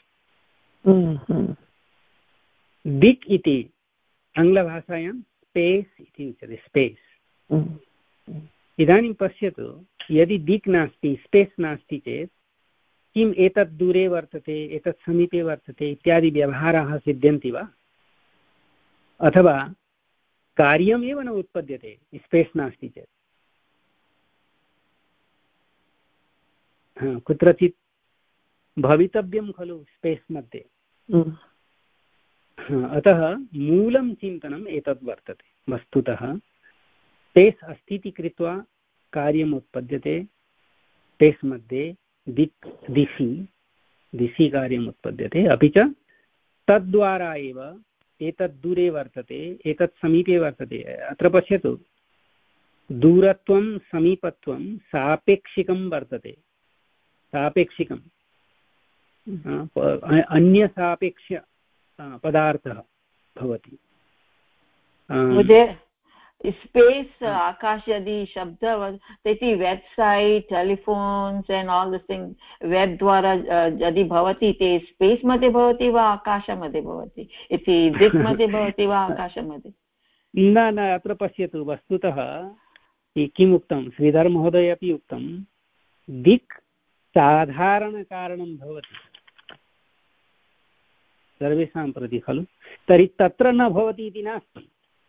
दिक् इति आङ्ग्लभाषायां स्पेस् इति उच्यते। स्पेस्। इदानीं पश्यतु, यदि दिक् नास्ति स्पेस् नास्ति चेत् किम् एतत् दूरे वर्तते एतत् समीपे वर्तते इत्यादि व्यवहाराः सिद्ध्यन्ति वा? अथवा कार्यमेव न उत्पद्यते स्पेस् नास्ति चेत्। कुत्रचित् भवितव्यं खलु स्पेस् मध्ये। अतः मूलं चिन्तनम् एतद् वर्तते। वस्तुतः स्पेस् अस्ति इति कृत्वा कार्यम् उत्पद्यते। स्पेस् मध्ये दिक् दिशि दिशि कार्यम् उत्पद्यते। अपि च तद्द्वारा एव एतत् दूरे वर्तते, एतत् समीपे वर्तते। अत्र पश्यतु, दूरत्वं समीपत्वं सापेक्षिकं वर्तते, सापेक्षिकं अन्यसापेक्ष पदार्थः भवति। स्पेस् आकाश यदि शब्दः तर्हि website telephones and all this thing web द्वारा यदि भवति ते स्पेस् मध्ये भवति वा आकाशमध्ये भवति इति दिक् मध्ये भवति वा आकाशमध्ये? न न अत्र पश्यतु, वस्तुतः किम् उक्तं, श्रीधर महोदय अपि उक्तं, दिक् साधारणकारणं भवति सर्वेषां प्रति खलु। तर्हि तत्र न भवति इति नास्ति,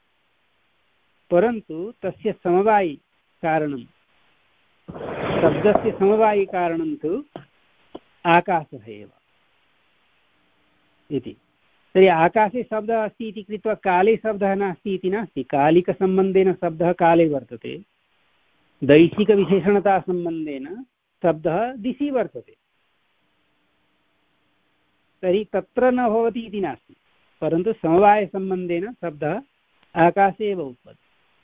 परन्तु तस्य समवायिकारणं, शब्दस्य समवायिकारणं तु आकाशः एव इति। तर्हि आकाशे शब्दः अस्ति इति कृत्वा काले शब्दः नास्ति इति नास्ति। कालिकसम्बन्धेन शब्दः काले वर्तते, दैशिकविशेषणतासम्बन्धेन शब्दः दिशि वर्तते। तर्हि तत्र न भवति इति नास्ति, परन्तु समवायसम्बन्धेन शब्दः आकाशे एव उत्पद्यते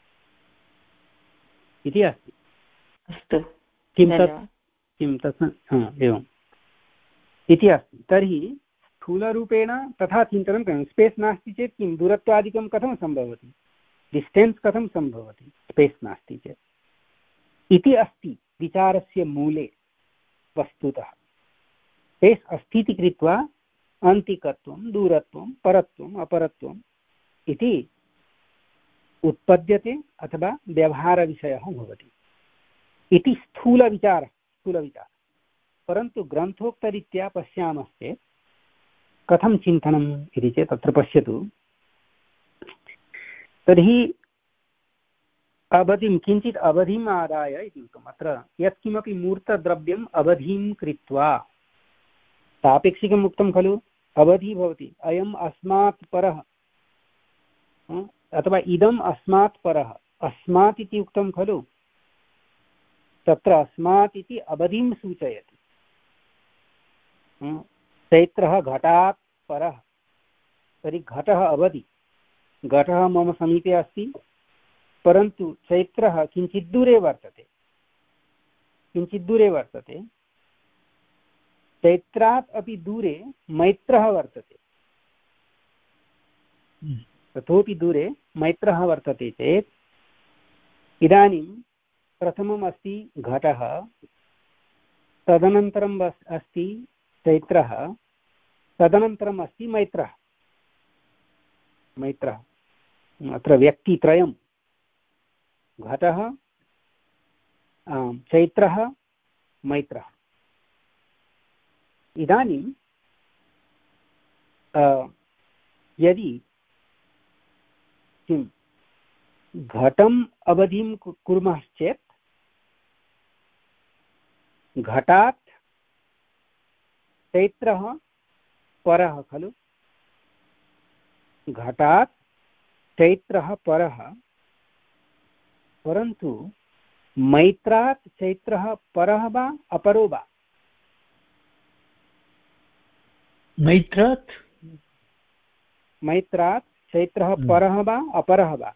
इति अस्ति। अस्तु, किं तत् किं तत् एवम् इति अस्ति। तर्हि स्थूलरूपेण तथा चिन्तनं करणीयं। स्पेस् नास्ति चेत् किं दूरत्वादिकं कथं सम्भवति, डिस्टेन्स् कथं सम्भवति स्पेस् नास्ति चेत् इति अस्ति विचारस्य मूले। वस्तुतः स्पेस् अस्ति इति कृत्वा अन्तिकत्वं, दूरत्वं, परत्वम्, अपरत्वम् इति उत्पद्यते अथवा व्यवहारविषयः भवति इति स्थूलविचारः स्थूलविचारः। परन्तु ग्रन्थोक्तरीत्या पश्यामश्चेत् कथं चिन्तनम् इति चेत् अत्र पश्यतु, तर्हि अवधिं किञ्चित् अवधिम् आदाय इति उक्तम्। अत्र यत्किमपि मूर्तद्रव्यम् अवधिं कृत्वा, सापेक्षिकम् उक्तं खलु, अवधि भवति। अयम् अस्मात् परः अथवा इदम् अस्मात् परः, अस्मात् इति उक्तं खलु, तत्र अस्मात् इति अवधिं सूचयति। चैत्रः घटात् परः, तर्हि घटः अवधि, घटः मम समीपे अस्ति, परन्तु चैत्रः किञ्चित् दूरे वर्तते, किञ्चित् दूरे वर्तते। चैत्रात् अपि दूरे मैत्रः वर्तते, ततोपि दूरे मैत्रः वर्तते चेत् इदानीं प्रथमम् अस्ति घटः, तदनन्तरम् अस्ति चैत्रः, तदनन्तरम् अस्ति मैत्रः। मैत्रः अत्र व्यक्तित्रयं, घटः, चैत्रः, मैत्रः। इदानीं यदि किं घटम् अवधिं कुर्मः चेत् घटात् चैत्रः परः खलु, घटात् चैत्रः परः, परन्तु मैत्रात् चैत्रः परः वा अपरो वा? मैत्रात् मैत्रात् चैत्रः परः वा अपरः वा?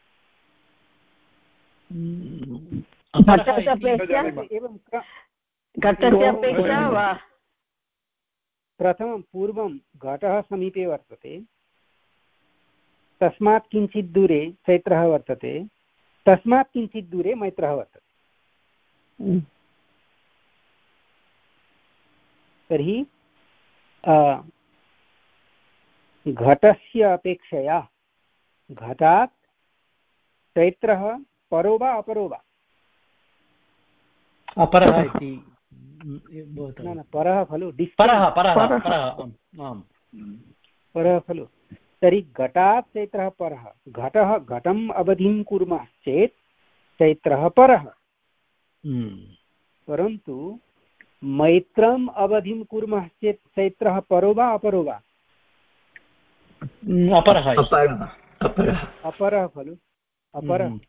प्रथमं पूर्वं घटः समीपे वर्तते, तस्मात् किञ्चित् दूरे चैत्रः वर्तते, तस्मात् किञ्चित् दूरे मैत्रः वर्तते। तर्हि घटस्य अपेक्षया घटात् चैत्रः परो वा अपरो वा? अपरः इति न न परः खलु, परः परः परः खलु। तर्हि घटात् चैत्रः परः, घटः घटम् अवधिं कुर्मः चेत् चैत्रः परः, परन्तु मैत्रम् अवधिं कुर्मः चेत् चैत्रः परो वा अपरो वा? अपरः अपरः खलु, अपरः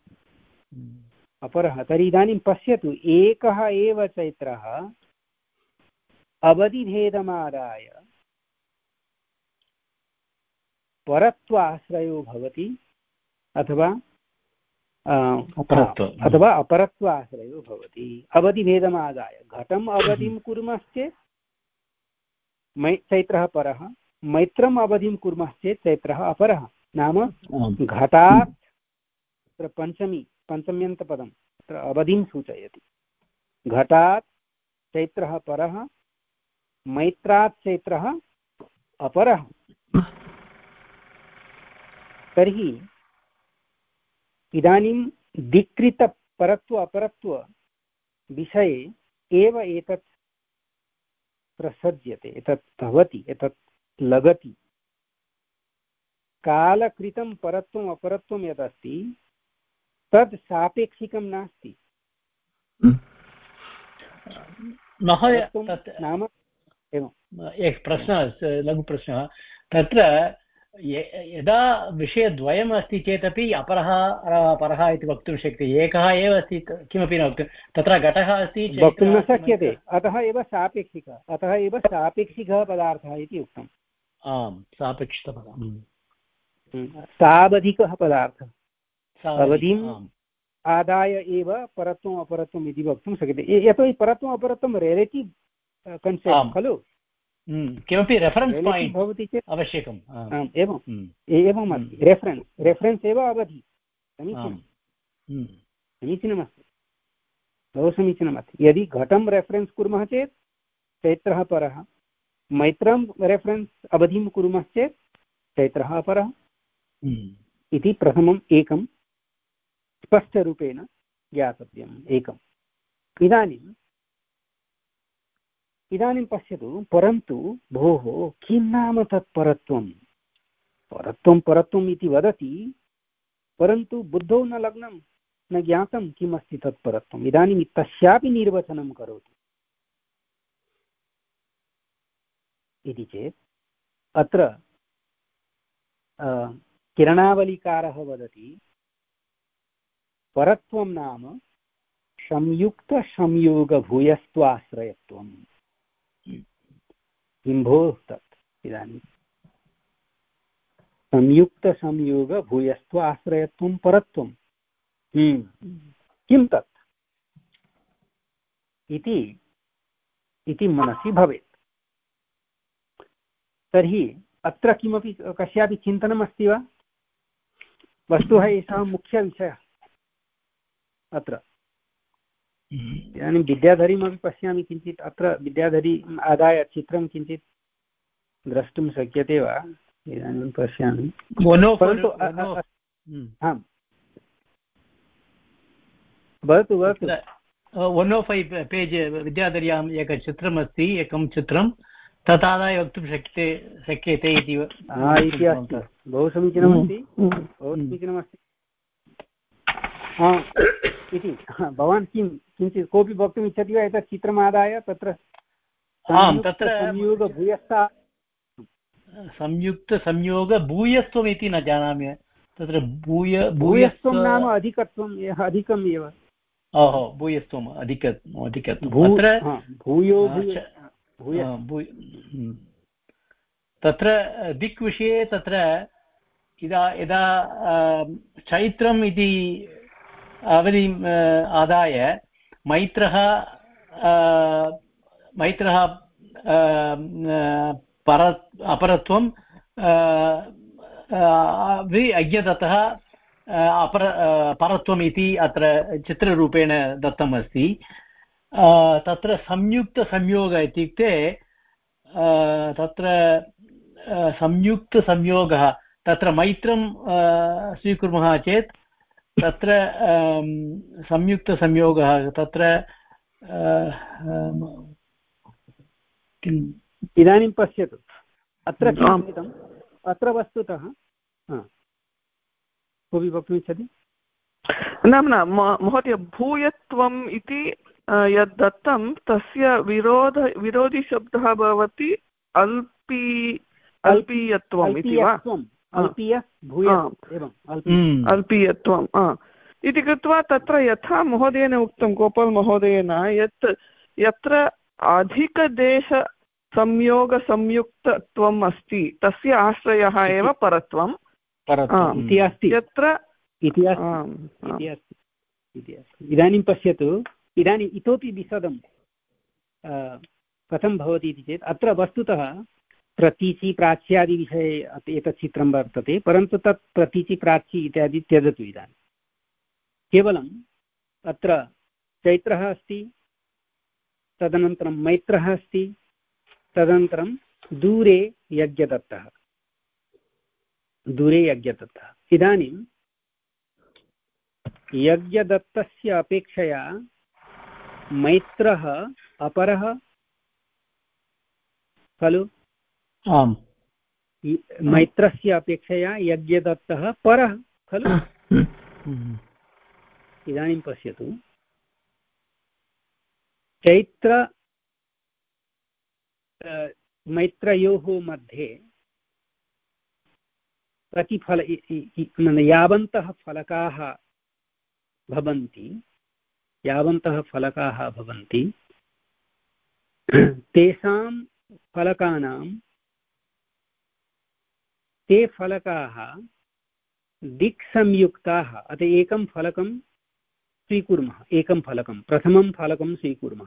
अपरः। तर्हि इदानीं पश्यतु, एकः एव चैत्रः अवधिभेदमादाय परत्वाश्रयो भवति अथवा अथवा अपरत्वाश्रयो भवति। अवधिभेदमादाय घटम् अवधिं कुर्मश्चेत् मै चैत्रः परः, मैत्रम् अवधिं कुर्मश्चेत् चैत्रः अपरः। नाम घटात् तत्र पञ्चमी पञ्चम्यन्तपदं तत्र अवधिं सूचयति। घटात् चैत्रः परः, मैत्रात् चैत्रः अपरः। तर्हि इदानीं दिक्कृतपरत्व अपरत्व विषये एव एतत् प्रसज्यते, एतत् भवति, एतत् लगति। कालकृतं परत्वम् अपरत्वं यदस्ति तद् सापेक्षिकं नास्ति। नाम एवं एकः प्रश्नः, लघुप्रश्नः। तत्र यदा विषयद्वयम् अस्ति चेदपि अपरः परः इति वक्तुं शक्यते, एकः एव अस्ति किमपि न वक्तुं, तत्र घटः अस्ति वक्तुं न शक्यते। अतः एव सापेक्षिकः, अतः एव सापेक्षिकः पदार्थः इति उक्तम्। आम्, सापेक्षिकपदम्, सावधिकः पदार्थः, अवधिम् आदाय एव परत्वम् अपरत्वम् इति वक्तुं शक्यते। यतोहि परत्वम् अपरत्वं रिलेटिव् कन्सेप्ट् खलु, किमपि रेफरेन्स् पायिण्ट् भवति चेत् आवश्यकम्। एवम् एवम् अस्ति, रेफरेन्स् रेफरेन्स् एव अवधि। समीचीनं, समीचीनमस्ति, बहु समीचीनमस्ति। यदि घटं रेफरेन्स् कुर्मः चेत् चैत्रः परः, मैत्रं रेफरेन्स् अवधिं कुर्मः चेत् चैत्रः अपरः इति प्रथमम् एकं स्पष्टरूपेण ज्ञातव्यम्। एकम् इदानीम् इदानीं पश्यतु, परन्तु भोः किं नाम तत् परत्वं? परत्वं परत्वम् इति वदति, परन्तु बुद्धौ न लग्नं, न ज्ञातं किमस्ति तत् परत्वम्। इदानीं तस्यापि निर्वचनं करोतु इति चेत् अत्र किरणावलिकारः वदति परत्वं नाम संयुक्तसंयोगभूयस्त्वाश्रयत्वम्। किं भोः तत्? इदानीं संयुक्तसंयोगभूयस्त्वाश्रयत्वं परत्वं किं तत् इति इति मनसि भवेत्। तर्हि अत्र किमपि कस्यापि चिन्तनमस्ति वा? वस्तुतः एषः मुख्यविषयः अत्र। इदानीं विद्याधरीमपि पश्यामि, किञ्चित् अत्र विद्याधरी आदाय चित्रं किञ्चित् द्रष्टुं शक्यते वा? इदानीं पश्यामि, परन्तु आम् वदतु वदतु। वन् ओ फैव् पेज् विद्याधर्याम् एकं चित्रमस्ति, एकं चित्रं तदादाय वक्तुं शक्यते शक्यते इति अस्ति। बहु समीचीनमस्ति, बहु समीचीनमस्ति इति। भवान् किं किञ्चित् कोऽपि वक्तुम् इच्छति वा एतत् चित्रमादाय? तत्र तत्र संयोगभूयस्था संयुक्तसंयोगभूयस्त्वम् इति न जानामि। तत्र भूय भूयस्त्वं नाम अधिकत्वम्, अधिकम् एव। ओहो, भूयस्त्वम् अधिक अधिकत्वं। भूयो तत्र दिक् विषये तत्र यदा यदा चैत्रम् इति अवधिम् आदाय मैत्रः मैत्रः पर अपरत्वं अज्ञदत्तः अपर परत्वम् इति अत्र चित्ररूपेण दत्तमस्ति। तत्र संयुक्तसंयोगः इत्युक्ते तत्र संयुक्तसंयोगः, तत्र मैत्रं स्वीकुर्मः चेत् तत्र संयुक्तसंयोगः तत्र किम्? इदानीं पश्यतु, अत्र किम् कृतम्? अत्र वस्तुतः कोऽपि वक्तुमिच्छति? न न महोदय, भूयत्वम् इति यद् दत्तं तस्य विरोध विरोधिशब्दः भवति अल्पी अल्पीयत्वम् इति वा? अल्पीयत्वम् इति कृत्वा तत्र यथा महोदयेन उक्तं, गोपाल् महोदयेन, यत् यत्र अधिकदेशसंयोगसंयुक्तत्वम् अस्ति तस्य आश्रयः एव परत्वम् इति अस्ति यत्र इति अस्ति। इदानीं पश्यतु, इदानीम् इतोपि विशदं कथं भवति इति चेत् अत्र वस्तुतः प्रतीचि प्राच्यादिविषये एतत् चित्रं वर्तते, परन्तु तत् प्रतीचि प्राची इत्यादि त्यजतु। इदानीं केवलम् अत्र चैत्रः अस्ति, तदनन्तरं मैत्रः अस्ति, तदनन्तरं दूरे यज्ञदत्तः, दूरे यज्ञदत्तः। इदानीं यज्ञदत्तस्य अपेक्षया मैत्रः अपरः खलु? आम्, मैत्रस्य अपेक्षया यज्ञदत्तः परः खलु? इदानीं पश्यतु, चैत्र मैत्रयोः मध्ये प्रतिफल यावन्तः फलकाः भवन्ति यावन्तः फलकाः भवन्ति तेषां फलकानां ते फलकाः दिक्संयुक्ताः। अतः एकं फलकं स्वीकुर्मः, एकं फलकं प्रथमं फलकं स्वीकुर्मः।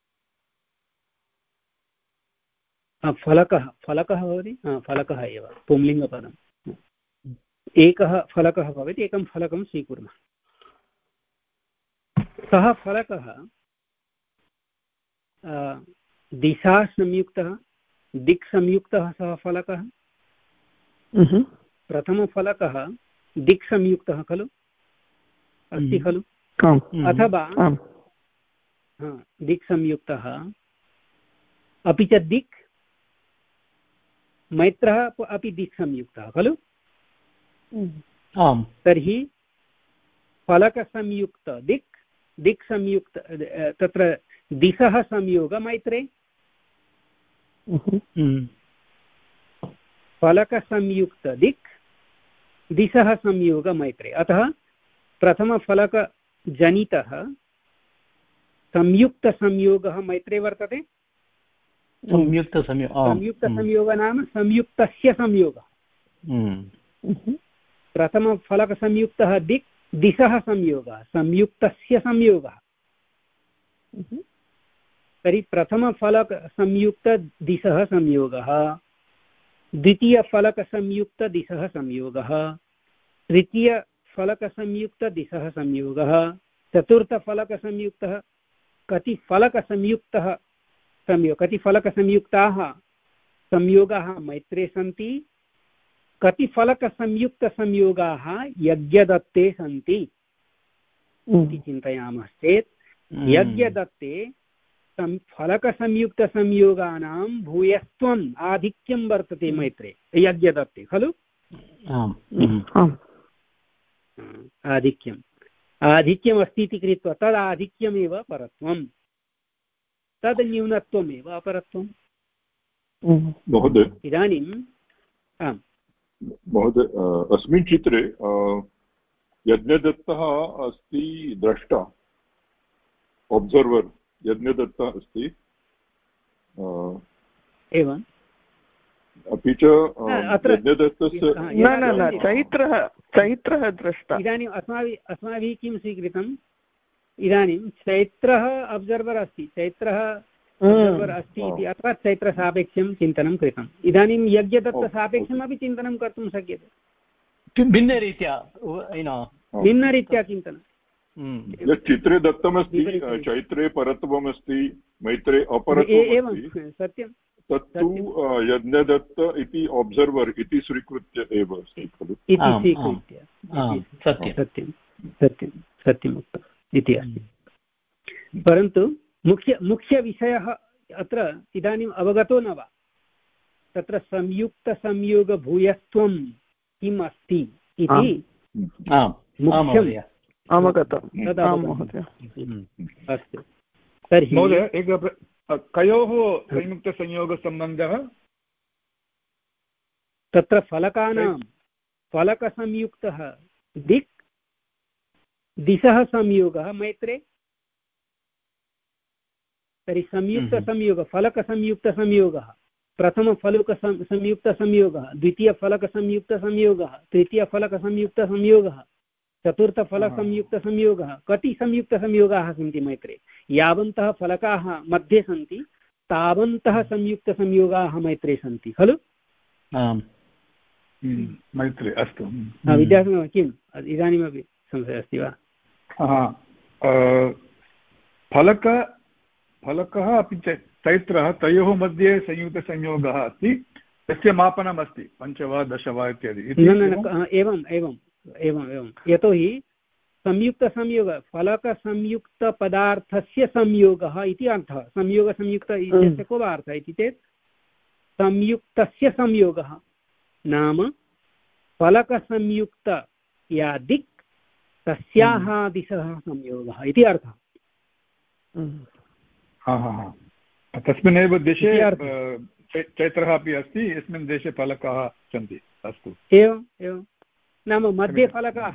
फलकः फलकः भवति, फलकः एव पुंलिङ्गपदम्। एकः फलकः भवति, एकं फलकं स्वीकुर्मः। सः फलकः दिशा संयुक्तः, दिक्संयुक्तः सः फलकः। प्रथमफलकः दिक्संयुक्तः खलु, अस्ति खलु? अथवा दिक्संयुक्तः, अपि च दिक् मैत्रः अपि दिक्संयुक्तः खलु? आम्। तर्हि फलकसंयुक्त दिक् दिक्संयुक्त तत्र दिशः संयोग मैत्रे, फलकसंयुक्त दिक् दिशः संयोग मैत्रे। अतः प्रथमफलकजनितः संयुक्तसंयोगः मैत्रे वर्तते। संयुक्तसंयोगः नाम संयुक्तस्य संयोगः। प्रथमफलकसंयुक्तः दिक् दिशः संयोगः, संयुक्तस्य संयोगः। तर्हि प्रथमफलकसंयुक्तदिशः संयोगः, द्वितीयफलकसंयुक्तदिशः संयोगः, तृतीयफलकसंयुक्तदिशः संयोगः, चतुर्थफलकसंयुक्तः कति फलकसंयुक्तः संयोग कति फलकसंयुक्ताः संयोगाः मैत्रे सन्ति, कति फलकसंयुक्तसंयोगाः यज्ञदत्ते सन्ति इति चिन्तयामः चेत् यज्ञदत्ते फलकसंयुक्तसंयोगानां भूयस्त्वम् आधिक्यं वर्तते मैत्रे यज्ञदत्ते खलु? आधिक्यम् आधिक्यम् अस्ति इति कृत्वा तद् आधिक्यमेव परत्वं, तद् न्यूनत्वमेव अपरत्वम्। महोदय, इदानीम् आम् महोदय, अस्मिन् चित्रे यज्ञदत्तः अस्ति द्रष्टा, ऑब्जर्वर् यज्ञदत्तः अस्ति, एवं अपि च यज्ञदत्तस्य न न न चैत्रः चैत्रः द्रष्टा। इदानीम् अस्माभिः अस्माभिः किं स्वीकृतम्? इदानीं चैत्रः अब्सर्वर् अस्ति, चैत्रः अब्सर्वर् अस्ति इति अथवा चैत्रसापेक्षं चिन्तनं कृतम्। इदानीं यज्ञदत्तसापेक्षमपि चिन्तनं कर्तुं शक्यते, भिन्नरीत्या भिन्नरीत्या चिन्तनं। यत् चित्रे दत्तमस्ति चैत्रे परत्वमस्ति, मैत्रे अपरत्वमस्ति, सत्यं तत्तु यज्ञदत्त इति ऑब्जर्वर् इति स्वीकृत्य एव अस्ति खलु? इति स्वीकृत्य सत्यं सत्यं सत्यम् उक्तम् इति अस्ति। परन्तु मुख्य मुख्यविषयः अत्र इदानीम् अवगतो न वा? तत्र संयुक्तसंयोगभूयस्त्वं किम् अस्ति इति मुख्यम् अवगतम्। अस्तु, तर्हि महोदय एकः कयोः संयुक्तसंयोगसम्बन्धः? तत्र फलकानां फलकसंयुक्तः दिक् दिशः संयोगः मैत्रे, तर्हि संयुक्तसंयोगः फलकसंयुक्तसंयोगः, प्रथमफलकसंयुक्तसंयोगः, द्वितीयफलकसंयुक्तसंयोगः, तृतीयफलकसंयुक्तसंयोगः, चतुर्थफलसंयुक्तसंयोगः, कति संयुक्तसंयोगाः सन्ति मैत्रे? यावन्तः फलकाः मध्ये सन्ति तावन्तः संयुक्तसंयोगाः मैत्रे सन्ति खलु? आम् मैत्रे अस्तु। विद्यार्थी किम् इदानीमपि संशयः अस्ति वा? फलक फलकः अपि च चैत्रः तयोः मध्ये संयुक्तसंयोगः अस्ति, तस्य मापनम् अस्ति पञ्च वा दश वा इत्यादि। एवम् एवम् एवम् एवं यतोहि संयुक्तसंयोगः फलकसंयुक्तपदार्थस्य संयोगः इति अर्थः। संयोगसंयुक्त इत्यस्य को वा अर्थः इति चेत् संयुक्तस्य संयोगः नाम फलकसंयुक्त या दिक् तस्याः दिशः संयोगः इति अर्थः। तस्मिन्नेव देशे चैत्रः अपि अस्ति, यस्मिन् देशे फलकाः सन्ति। अस्तु एवम् एवं नाम मध्ये फलकाः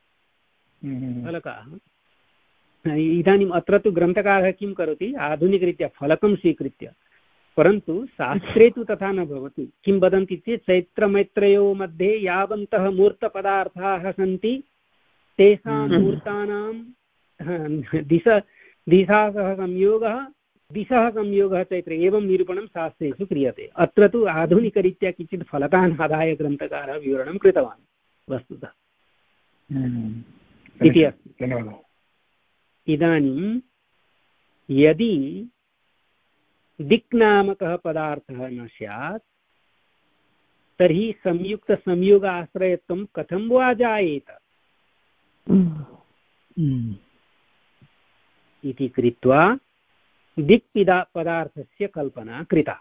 फलकाः इदानीम् अत्र तु ग्रन्थकारः किं करोति? आधुनिकरीत्या फलकं स्वीकृत्य, परन्तु शास्त्रे तु तथा न भवति। किं वदन्ति चेत् चैत्रमैत्रयोः मध्ये यावन्तः मूर्तपदार्थाः सन्ति तेषां मूर्तानां दिश दिशा सह संयोगः दिशः संयोगः चैत्रे, एवं निरूपणं शास्त्रेषु क्रियते। अत्र तु आधुनिकरीत्या किञ्चित् फलकान् आदाय ग्रन्थकारः विवरणं कृतवान् वस्तुतः इति अस्ति। इदानीं यदि दिक्नामकः पदार्थः न स्यात् तर्हि संयुक्तसंयोगाश्रयत्वं कथं वा जायेत इति कृत्वा दिक्पिदा पदार्थस्य कल्पना कृता।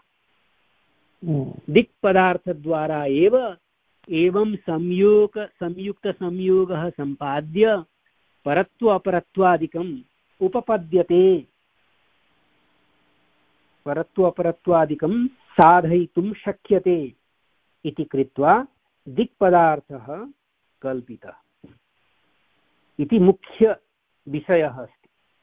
दिक्पदार्थद्वारा एव एवं संयोग संयुक्तसंयोगः सम्पाद्य परत्व अपरत्वादिकम् उपपद्यते, परत्व अपरत्वादिकं साधयितुं शक्यते इति कृत्वा दिक्पदार्थः कल्पितः इति मुख्यविषयः अस्ति।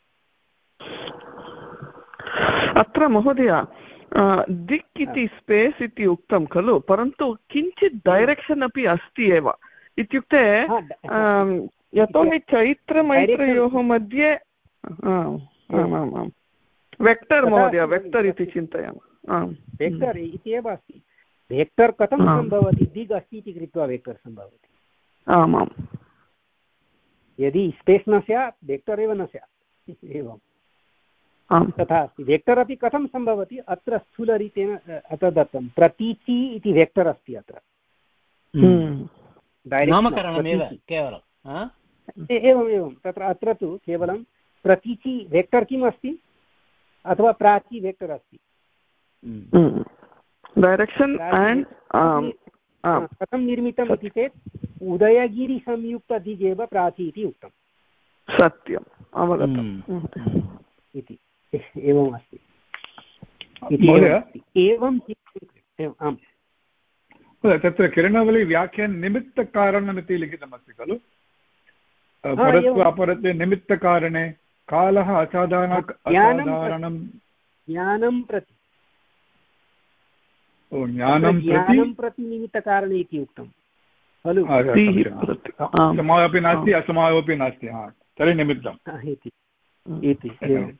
अत्र महोदय दिक् इति स्पेस् इति उक्तं खलु, परन्तु किञ्चित् डैरेक्षन् अपि अस्ति एव। इत्युक्ते यतोहि चैत्रमैत्रयोः मध्ये वेक्टर् महोदय वेक्टर् इति चिन्तयामः। वेक्टर् इति एव अस्ति। वेक्टर् कथं सम्भवति? दिग् अस्ति इति कृत्वा वेक्टर् सम्भवति। आमाम्, यदि स्पेस् न स्यात् वेक्टर् एव न स्यात्। एवं तथा अस्ति। वेक्टर् अपि कथं सम्भवति? अत्र स्थूलरीतेन अत्र दत्तं प्रतीचि इति वेक्टर् अस्ति अत्र। नामकरणमेव केवलं एवम् एवं तत्र अत्र तु केवलं प्रतीचि वेक्टर् किम् अस्ति अथवा प्राची वेक्टर् अस्ति। डैरेक्षन् एण्ड् कथं निर्मितम् इति चेत् उदयगिरिसंयुक्तदिगेव प्राची इति उक्तं। सत्यम्, अवगतम् इति एवम् अस्ति। एवं आम् तत्र किरणावली व्याख्यान निमित्तकारणमिति लिखितमस्ति खलु? परत्व अपरत्वे निमित्तकारणे कालः असाधारण असाधारणं ज्ञानं प्रति ओ ज्ञानं ज्ञानं प्रति निमित्तकारणे इति उक्तं खलु? समायोपि नास्ति असमायोपि नास्ति, तर्हि निमित्तम् इति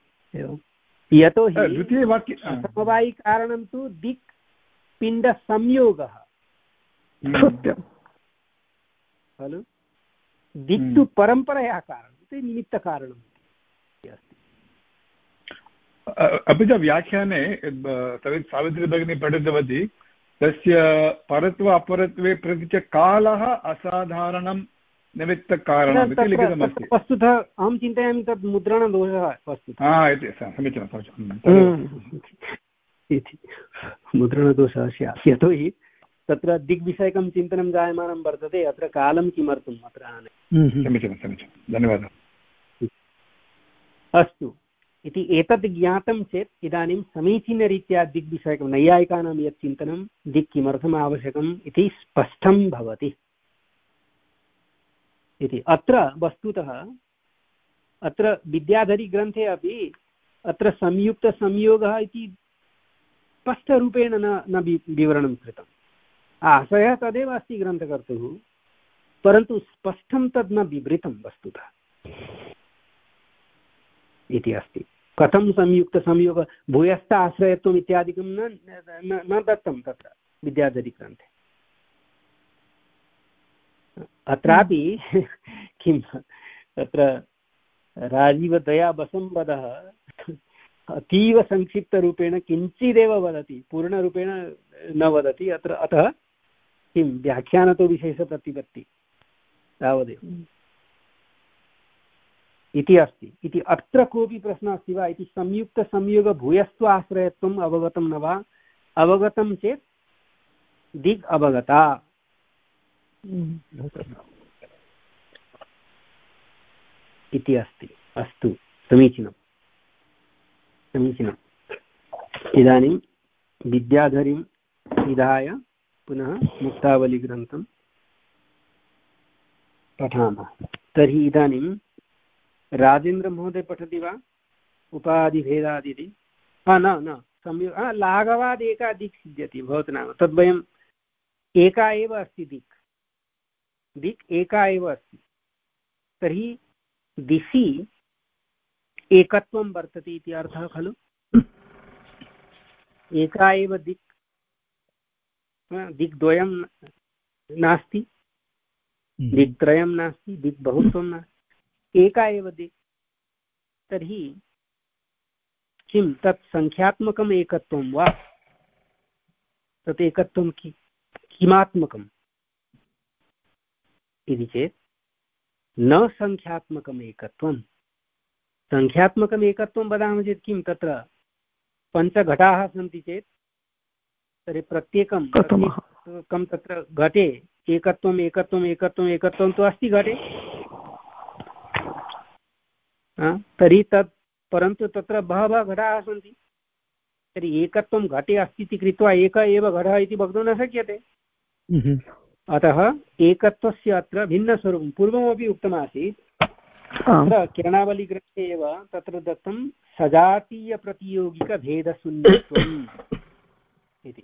यतोहि द्वितीयवाक्ये समवायिकारणं तु दिक् पिण्डसंयोगः खलु? दिक् तु परम्परया कारणं, निमित्तकारणम् अस्ति। अपि च व्याख्याने सावित्री भगिनी पठितवती तस्य परत्व अपरत्वे प्रति च कालः असाधारणं निमित्तकारणम् इति लिखितमस्ति। वस्तुतः अहं चिन्तयामि तत् मुद्रणदोषः वस्तुतः समीचीनं समीचीनं मुद्रणदोषः स्यात्। यतोहि तत्र दिग्विषयकं चिन्तनं जायमानं वर्तते, अत्र कालं किमर्थम् अत्र आने। समीचीनं समीचीनं, धन्यवादः। अस्तु इति एतत् ज्ञातं चेत् इदानीं समीचीनरीत्या दिग्विषयकं नैयायिकानां यत् चिन्तनं दिक् किमर्थम् आवश्यकम् इति स्पष्टं भवति इति। अत्र वस्तुतः अत्र विद्याधरीग्रन्थे अपि अत्र संयुक्तसंयोगः इति स्पष्टरूपेण न न विवरणं कृतम्। आशयः तदेव अस्ति ग्रन्थकर्तुः, परन्तु स्पष्टं तद् न विवृतं वस्तुतः इति अस्ति। कथं संयुक्तसंयोग भूयस्थ आश्रयत्वम् इत्यादिकं न न दत्तं तत्र विद्याधरीग्रन्थे। अत्रापि किं तत्र राजीवदयावसंवदः अतीव संक्षिप्तरूपेण किञ्चिदेव वदति, पूर्णरूपेण न वदति अत्र। अतः किं व्याख्यानतो विशेषप्रतिपत्ति तावदेव इति अस्ति इति। अत्र कोऽपि प्रश्नः अस्ति वा इति। संयुक्तसंयोगभूयस्त्व आश्रयत्वम् अवगतं न वा? अवगतं चेत् दिग् अवगता इति अस्ति। अस्तु, समीचीनं समीचीनम्। इदानीं विद्याधरीं विधाय पुनः मुक्तावलीग्रन्थं पठामः। तर्हि इदानीं राजेन्द्रमहोदय पठति वा उपाधिभेदादिति? हा न न संयोग लाघवाद् एका दिक् सिद्ध्यति भवतु नाम तद्वयम् एका एव अस्ति दिक् दिक् एका एव अस्ति। तर्हि दिशि एकत्वं वर्तते इति अर्थः खलु? एका एव दिक्, दिग्द्वयं नास्ति, दिक्त्रयं नास्ति, दिक् बहुत्वं नास्ति, एका एव दिक्। तर्हि किं तत् संख्यात्मकम् एकत्वं वा? तत् एकत्वं कि किमात्मकम् इति चेत् न संख्यात्मकम् एकत्वं। संख्यात्मकम् एकत्वं वदामः चेत् किं तत्र पञ्चघटाः सन्ति चेत् तर्हि प्रत्येकं प्रत्येकं तत्र घटे एकत्वम् एकत्वम् एकत्वम् एकत्वं तु अस्ति घटे। तर्हि तत् परन्तु तत्र बहवः घटाः सन्ति। तर्हि एकत्वं घटे अस्ति इति कृत्वा एक एव घटः इति वक्तुं न शक्यते। अतः एकत्वस्य अत्र भिन्नस्वरूपं पूर्वमपि उक्तमासीत्। तत्र किरणावलीग्रन्थे एव तत्र दत्तं सजातीयप्रतियोगिकभेदशून्यत्वम् इति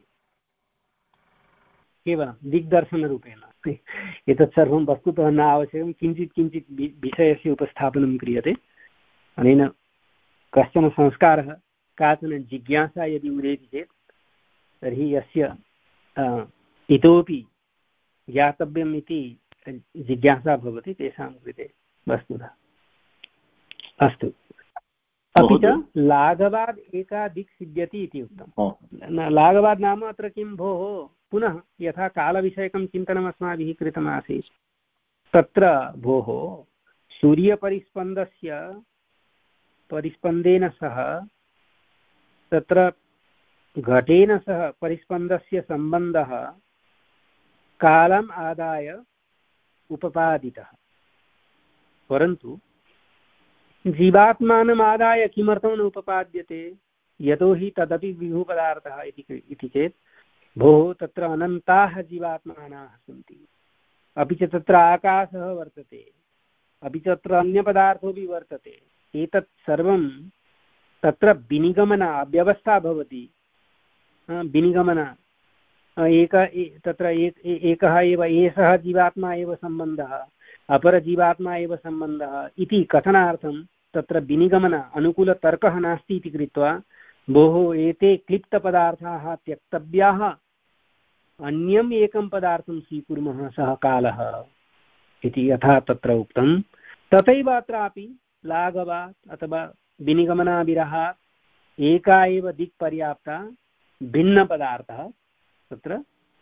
केवलं दिग्दर्शनरूपेण। एतत् सर्वं वस्तुतः न आवश्यकं, किञ्चित् किञ्चित् विषयस्य उपस्थापनं क्रियते। अनेन कश्चन संस्कारः, काचन जिज्ञासा यदि उदेति चेत् तर्हि यस्य इतोपि ज्ञातव्यम् इति जिज्ञासा भवति तेषां कृते वस्तुतः। अस्तु, अपि च लाघवाद् एका दिक् सिद्ध्यति इति उक्तं। लाघवाद् नाम अत्र किं भोः, पुनः यथा कालविषयकं चिन्तनम् अस्माभिः कृतमासीत् तत्र भोः सूर्यपरिस्पन्दस्य परिस्पन्देन सह तत्र घटेन सह परिस्पन्दस्य सम्बन्धः कालम् आदाय उपपादितः, परन्तु जीवात्मानम् आदाय किमर्थं न उपपाद्यते? यतोहि तदपि विभुपदार्थः इति चेत् भोः तत्र अनन्ताः जीवात्मानाः सन्ति, अपि च तत्र आकाशः वर्तते, अपि च तत्र अन्यपदार्थोऽपि वर्तते। एतत् सर्वं तत्र विनिगमन व्यवस्था भवति। विनिगमन एक तत्र एकः एव एषः जीवात्मा एव सम्बन्धः, अपरजीवात्मा एव सम्बन्धः इति कथनार्थं तत्र विनिगमन अनुकूलतर्कः नास्ति इति कृत्वा भोः एते क्लिप्तपदार्थाः त्यक्तव्याः, अन्यम् एकं पदार्थं स्वीकुर्मः, सः कालः इति यथा तत्र उक्तं तथैव अत्रापि लाघवात् अथवा विनिगमनाविरहात् एका एव दिक् पर्याप्ता, भिन्नपदार्थः तत्र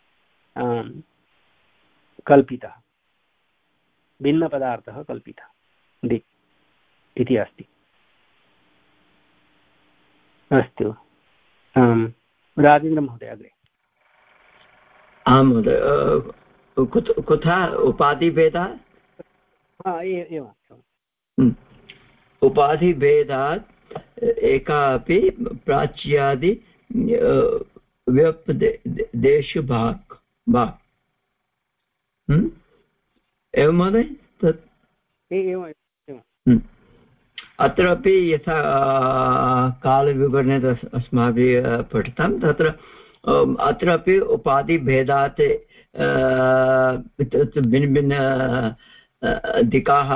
कल्पितः, भिन्नपदार्थः कल्पितः दिक् इति अस्ति। अस्तु, राजेन्द्रमहोदय अग्रे। आं महोदय, कुतः उपाधिभेदः? एवम्, उपाधिभेदात् एका अपि प्राच्यादि व्यपदेशु भाक् भाक् एवं महोदय? तत् अत्रापि यथा कालविवरणे अस्माभिः पठितं तत्र अत्रापि उपाधिभेदात् भिन्नभिन्न दिकाः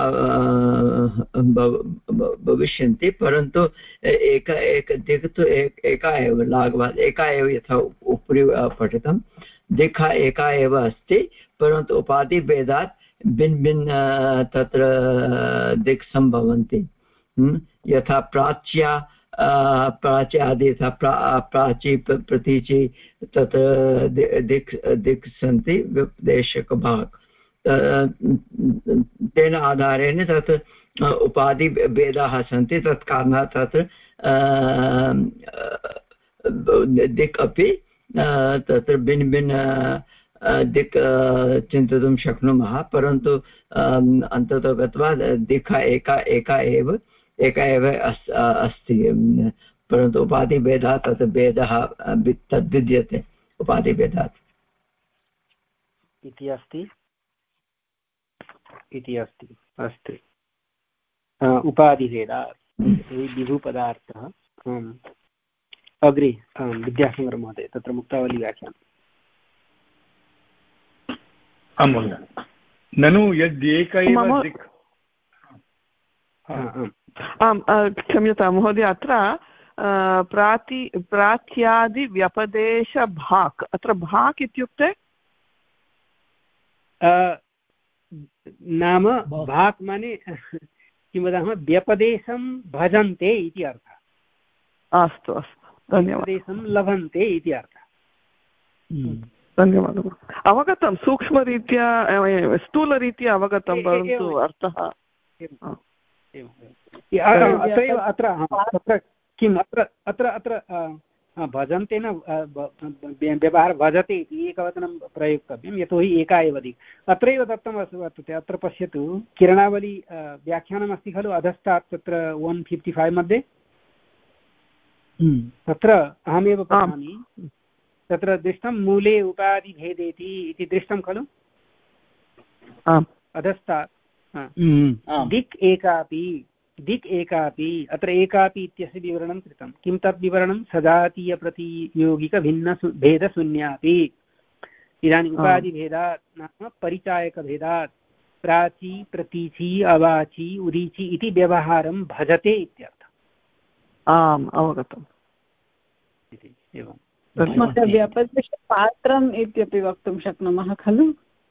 भविष्यन्ति परन्तु एक एक दिक् तु एका एव लाघवात् एका एव यथा उपरि पठितं दिक्ः एका एव अस्ति परन्तु उपाधिभेदात् भिन्न भिन्न तत्र दिक् सम्भवन्ति यथा प्राच्या प्राच्यादि यथा प्रा प्राची प्रतीचि तत्र दिक् दिक् सन्ति व्यपदेशकभाक् तेन आधारेण तत् उपाधिभेदाः सन्ति तत् कारणात् तत्र दिक् अपि तत्र भिन्न भिन्न दिक् चिन्तयितुं शक्नुमः परन्तु अन्ततो गत्वा दिक् एका एका एव एका एव अस्ति परन्तु उपाधिभेदात् तत् भेदः तद्विद्यते उपाधिभेदात् इति अस्ति इति अस्ति अस्तु उपाधिभेदात् विभुपदार्थः अग्रे विद्यासागर महोदय तत्र मुक्तावलीव्याख्यानम् आं महोदय ननु यद्येक एव दिक् आम् क्षम्यतां महोदय अत्र प्राति प्राच्यादिव्यपदेशभाक् अत्र भाक् इत्युक्ते नाम भाक् माने किं वदामः व्यपदेशं भजन्ते इति अर्थः अस्तु अस्तु धन्यवादः व्यपदेशं लभन्ते इति अर्थः धन्यवादः अवगतं सूक्ष्मरीत्या स्थूलरीत्या अवगतं परन्तु अर्थः अत्रैव अत्र तत्र किम् अत्र अत्र अत्र भजन्ते न व्यवहारः भजते इति एकवचनं प्रयोक्तव्यं यतोहि एका एव दिक् अत्रैव दत्तं वर्तते अत्र पश्यतु किरणावली व्याख्यानमस्ति खलु अधस्तात् तत्र वन् फिफ्टि फैव् मध्ये तत्र अहमेव पठामि तत्र दृष्टं मूले उपाधिभेदेति इति दृष्टं खलु अधस्तात् दिक् एकापि दिक् एकापि अत्र एकापि इत्यस्य विवरणं कृतं किं तत् विवरणं सजातीयप्रतियोगिकभिन्न भेदशून्यापि इदानीम् उपाधिभेदात् नाम परिचायकभेदात् प्राची प्रतीचि अवाची उदीचि इति व्यवहारं भजते इत्यर्थः आम् अवगतम् इति एवं व्यपदेशपात्रम् इत्यपि वक्तुं शक्नुमः खलु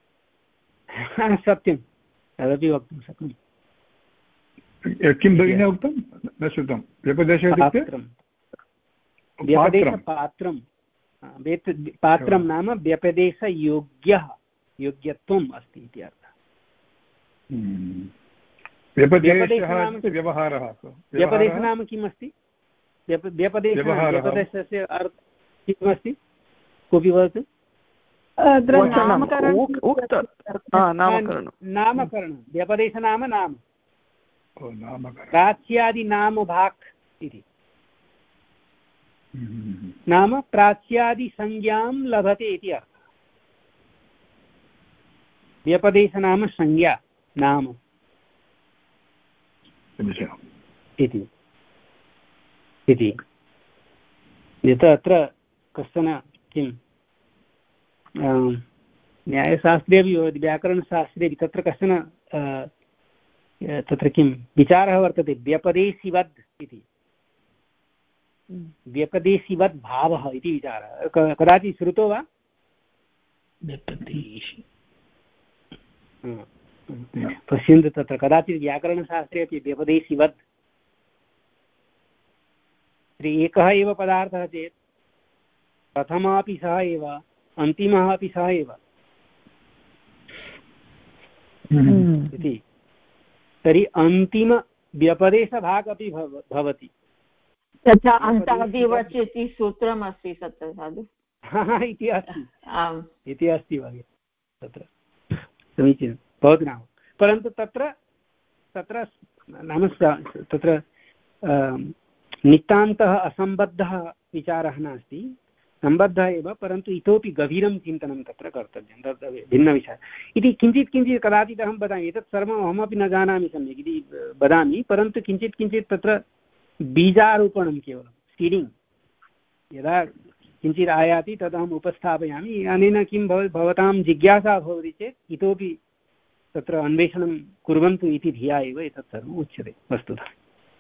सत्यं तदपि वक्तुं शक्नुमः किं भगिनी उक्तं न श्रुतं व्यपदेशः इत्युक्ते व्यपदेशपात्रं पात्रं नाम व्यपदेशयोग्यः योग्यत्वम् अस्ति इति अर्थः व्यवहारः व्यपदेशः नाम किम् अस्ति व्यपदेशस्य अर्थः किमस्ति कोऽपि वदतु नामकरणं व्यपदेश नाम नाम प्राच्यादि नाम भाक् इति नाम प्राच्यादि संज्ञां लभते इति अर्थः व्यपदेश नाम संज्ञा नाम इति इति यथा अत्र कश्चन किं न्यायशास्त्रे अपि भवति व्याकरणशास्त्रे अपि तत्र कश्चन तत्र किं विचारः वर्तते व्यपदेशिवद् इति व्यपदेशिवद् भावः इति विचारः कदाचित् श्रुतो वा पश्यन्तु तत्र कदाचित् व्याकरणशास्त्रे अपि व्यपदेशिवद् एकः एव पदार्थः चेत् प्रथमः अपि सः एव अन्तिमः अपि सः एव इति तर्हि अन्तिमव्यपदेशभाक् अपि भवति तथा अन्तादिवच् इति सूत्रमस्ति तत्र साधु इति अस्ति इति अस्ति भगिनि तत्र समीचीनं भवतु नाम परन्तु तत्र तत्र नाम तत्र नितान्तः असम्बद्धः विचारः नास्ति सम्बद्धः एव, परन्तु इतोपि गभीरं चिन्तनं तत्र कर्तव्यं, तत् भिन्नविषयः इति किञ्चित् किञ्चित् कदाचित् अहं वदामि। एतत् सर्वम् अहमपि न जानामि सम्यक् इति वदामि, परन्तु किञ्चित् किञ्चित् तत्र बीजारोपणं केवलं सीडिङ्ग् यदा किञ्चित् आयाति तदहम् उपस्थापयामि। अनेन किं भव भवतां जिज्ञासा भवति चेत् इतोपि तत्र अन्वेषणं कुर्वन्तु इति धिया एव एतत् सर्वम् उच्यते वस्तुतः।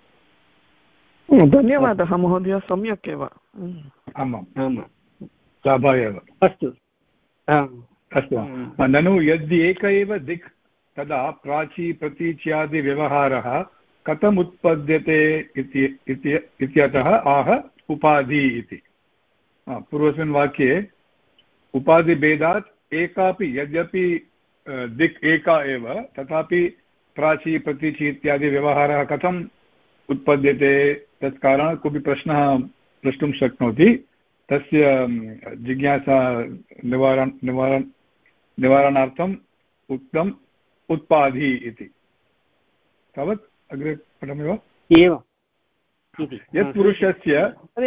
धन्यवादः महोदय, सम्यक् एव। आमाम् आमां लाभः एव। अस्तु अस्तु, ननु यदि एक एव दिक् तदा प्राची प्रतीच्यादि व्यवहारः कथम् उत्पद्यते इत्यतः आह उपाधि इति। पूर्वस्मिन् वाक्ये उपाधिभेदात् एकापि यद्यपि दिक् एका एव तथापि प्राची प्रतीचि इत्यादि व्यवहारः कथम् उत्पद्यते तत् कारणात् कोऽपि प्रश्नः प्रष्टुं शक्नोति। तस्य जिज्ञासा निवारण निवारण निवारणार्थम् उक्तम् उत्पाधि इति। तावत् अग्रे पठामि वा? एवं यत् पुरुषस्य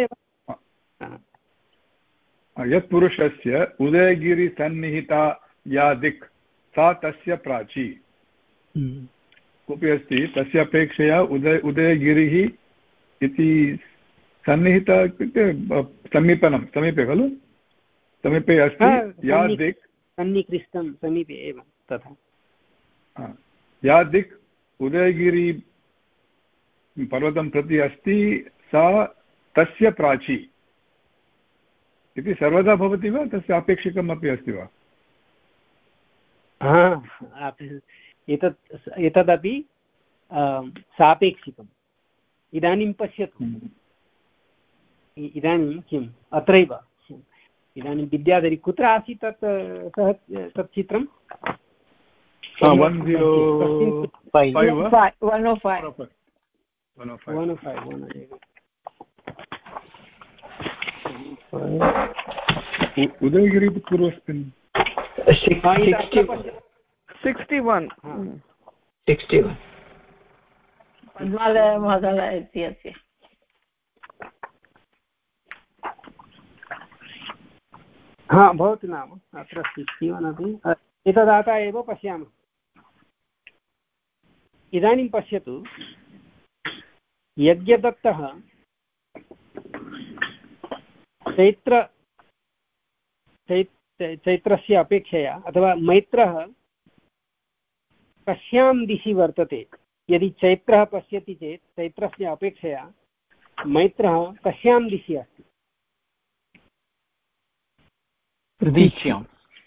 यत् पुरुषस्य उदयगिरिसन्निहिता या दिक् सा तस्य प्राची। कोऽपि अस्ति तस्य अपेक्षया उदय उदयगिरिः इति सन्निहिता इत्युक्ते समीपनं समीपे खलु, समीपे अस्ति या दिक् सन्निकृष्टं समीपे एव तथा या दिक् उदयगिरि पर्वतं प्रति अस्ति सा तस्य प्राची इति सर्वदा भवति वा, तस्य अपेक्षिकम् अपि अस्ति वा? एतत् एतदपि सापेक्षिकम्। इदानीं पश्यतु, इदानीं किम् अत्रैव इदानीं विद्याधरी कुत्र आसीत् तत् सः तत् चित्रं? One zero five one O five one O five Udayagiri पूर्वस्मिन् sixty one sixty one Padmalaya महोदय इत्यस्य हा भवतु नाम अत्र सिक्स्टि वन् अपि एतदाता एव पश्यामः। इदानीं पश्यतु, यज्ञदत्तः चैत्र चैत्रस्य अपेक्षया अथवा मैत्रः कस्यां दिशि वर्तते? यदि चैत्रः पश्यति चेत् चैत्रस्य अपेक्षया मैत्रः कस्यां दिशि अस्ति? प्रतीच्यां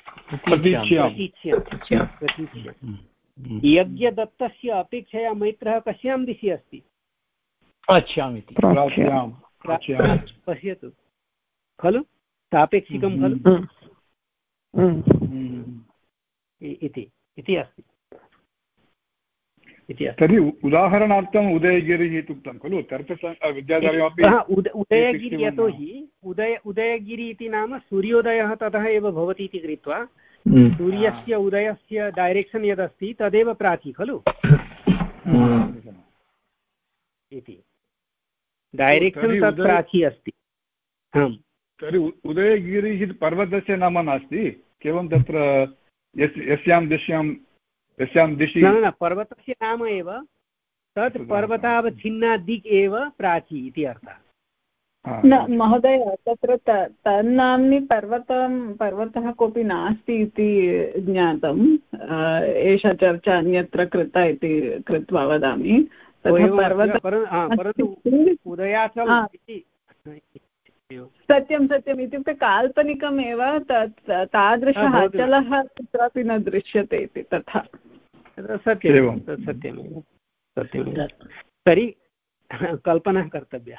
यज्ञदत्तस्य अपेक्षया मैत्रः कस्यां दिशि अस्ति? प्राच्याम् इति। पश्यतु खलु, सापेक्षिकं खलु इति इति अस्ति। तर्हि उदाहरणार्थम् उदयगिरिः इत्युक्तं खलु, विद्याधरमपि उदयगिरि, यतोहि उदय उदयगिरि इति नाम सूर्योदयः ततः एव भवति इति कृत्वा सूर्यस्य उदयस्य डैरेक्षन् यदस्ति तदेव प्राची खलु इति, डैरेक्षन् तत् प्राची अस्ति। तर्हि उदयगिरिः पर्वतस्य नाम नास्ति, केवलं तत्र यस्यां दिश्यां यस्यां दिशि न न पर्वतस्य नाम एव तत् पर्वतावच्छिन्ना दिक् एव प्राची इति अर्थः। न महोदय, तत्र तन्नाम्नि पर्वतं पर्वतः कोऽपि नास्ति इति ज्ञातम्। एषा चर्चा अन्यत्र कृता इति कृत्वा वदामि। परन्तु उदयाचल इति सत्यं सत्यम् इत्युक्ते काल्पनिकमेव, तत् तादृशः अचलः कुत्रापि न दृश्यते इति, तथा सत्यं सत्यमेव सत्यमेव। तर्हि कल्पना कर्तव्या।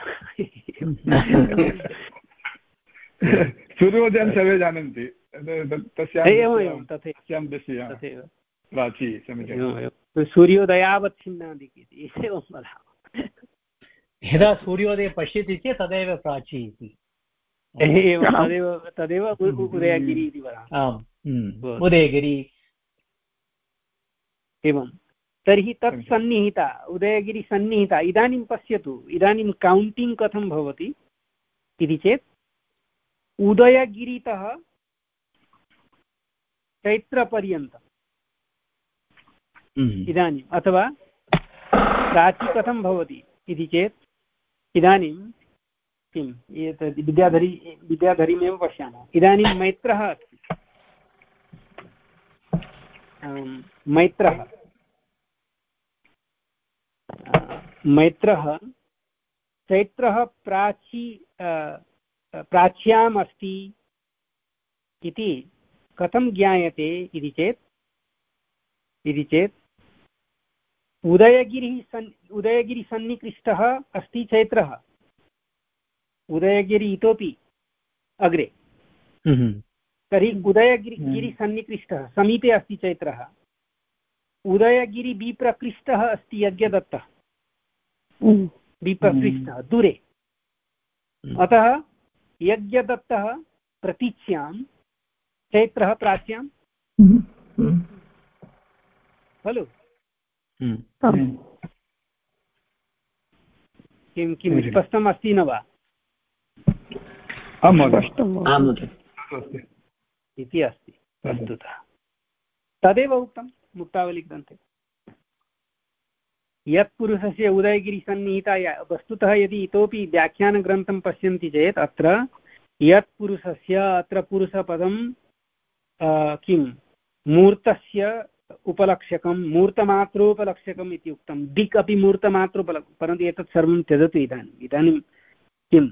सूर्योदयं सर्वे जानन्ति, तस्यां तस्यां दिश्यां प्राची समीचीनं। सूर्योदयावच्छिन्नादिक् इति एवं वदामः। यदा सूर्योदये पश्यति चेत् तदेव प्राची इति। एवं तदेव तदेव उदयगिरि इति वदामः। आम्, उदयगिरि। एवं तर्हि तत् सन्निहिता, उदयगिरि सन्निहिता। इदानीं पश्यतु, इदानीं कौण्टिङ्ग् कथं भवति इति चेत् उदयगिरितः चैत्रपर्यन्तम् इदानीम् अथवा प्राची कथं भवति इति चेत् इदानीं किम् एतद् विद्याधरी विद्याधरीमेव पश्यामः। इदानीं मैत्रः अस्ति, मैत्रः मैत्रः चैत्रः प्राची प्राच्याम् अस्ति इति कथं ज्ञायते इति चेत् इति चेत् उदयगिरिः सन् उदयगिरिसन्निकृष्टः अस्ति चैत्रः, उदयगिरि इतोपि अग्रे, तर्हि उदयगिरि गिरिसन्निकृष्टः समीपे अस्ति चैत्रः, उदयगिरिविप्रकृष्टः अस्ति यज्ञदत्तः, विप्रकृष्टः दूरे, अतः यज्ञदत्तः प्रतीच्यां चैत्रः प्राच्यां खलु। किं किं स्पष्टम् अस्ति न वा? इति अस्ति वस्तुतः, तदेव उक्तं मुक्तावलीग्रन्थे। यत्पुरुषस्य उदयगिरिसन्निहिताया, वस्तुतः यदि इतोपि व्याख्यानग्रन्थं पश्यन्ति चेत् अत्र यत्पुरुषस्य, अत्र पुरुषपदं किं मूर्तस्य उपलक्ष्यकं, मूर्तमात्रोपलक्ष्यकम् इति उक्तं, दिक् अपि मूर्तमात्रोपल, परन्तु एतत् सर्वं त्यजतु। इदानीम् इदानीं किं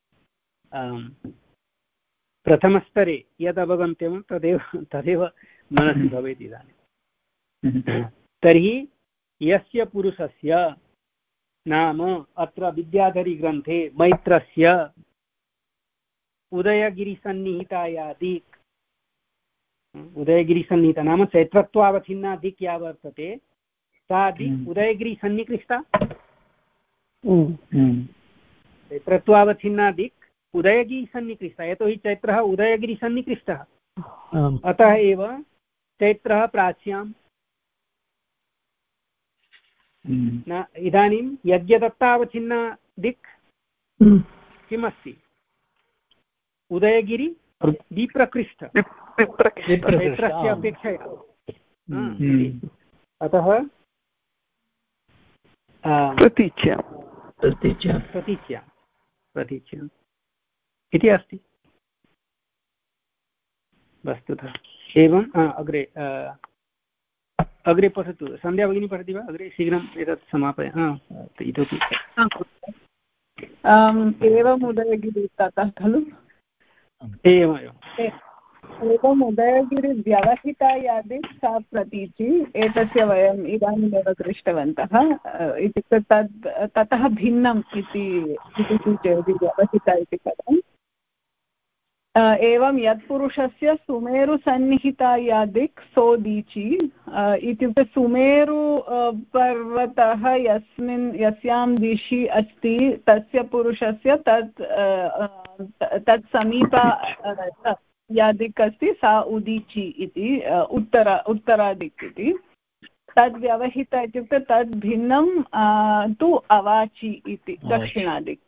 प्रथमस्तरे यद् अवगम्यं तदेव तदेव मनसि भवेत् इदानीं। तर्हि यस्य पुरुषस्य नाम अत्र विद्याधरीग्रन्थे मैत्रस्य उदयगिरिसन्निहिताया दिक्, उदयगिरिसन्निहिता नाम चैत्रत्वावच्छिन्ना दिक् या वर्तते सा दिक् उदयगिरिसन्निकृष्टा, चैत्रत्वावच्छिन्ना दिक् उदयगिरिसन्निकृष्टा, यतोहि चैत्रः उदयगिरिसन्निकृष्टः, अतः एव चैत्रः प्राच्यां। न इदानीं यज्ञदत्तावच्छिन्ना दिक् किमस्ति? उदयगिरि विप्रकृष्ट, चैत्रस्य अपेक्षया, अतः प्रतीच्या प्रतीच्या प्रतीच्या प्रतीच्या इति अस्ति वस्तुतः। एवं अग्रे अग्रे पठतु, सन्ध्या भगिनी पठति वा? अग्रे शीघ्रम् एतत् समापय। इतोपि एवम् उदयगिरि ततः खलु, एवमेव एवम् उदयगिरिव्यवहिता यादि सा प्रतीचि, एतस्य वयम् इदानीमेव दृष्टवन्तः। इत्युक्ते तद् ततः भिन्नम् इति सूचयति व्यवहिता इति पदम्। एवं यत्पुरुषस्य सुमेरुसन्निहिता या दिक् सोदीचि, इत्युक्ते सुमेरु पर्वतः यस्मिन् यस्यां दिशि अस्ति तस्य पुरुषस्य तत् तत् समीपा या दिक् अस्ति सा उदीचि इति, उत्तर उत्तरादिक् इति। तद् व्यवहिता इत्युक्ते तद् भिन्नं तु अवाचि इति, दक्षिणादिक्।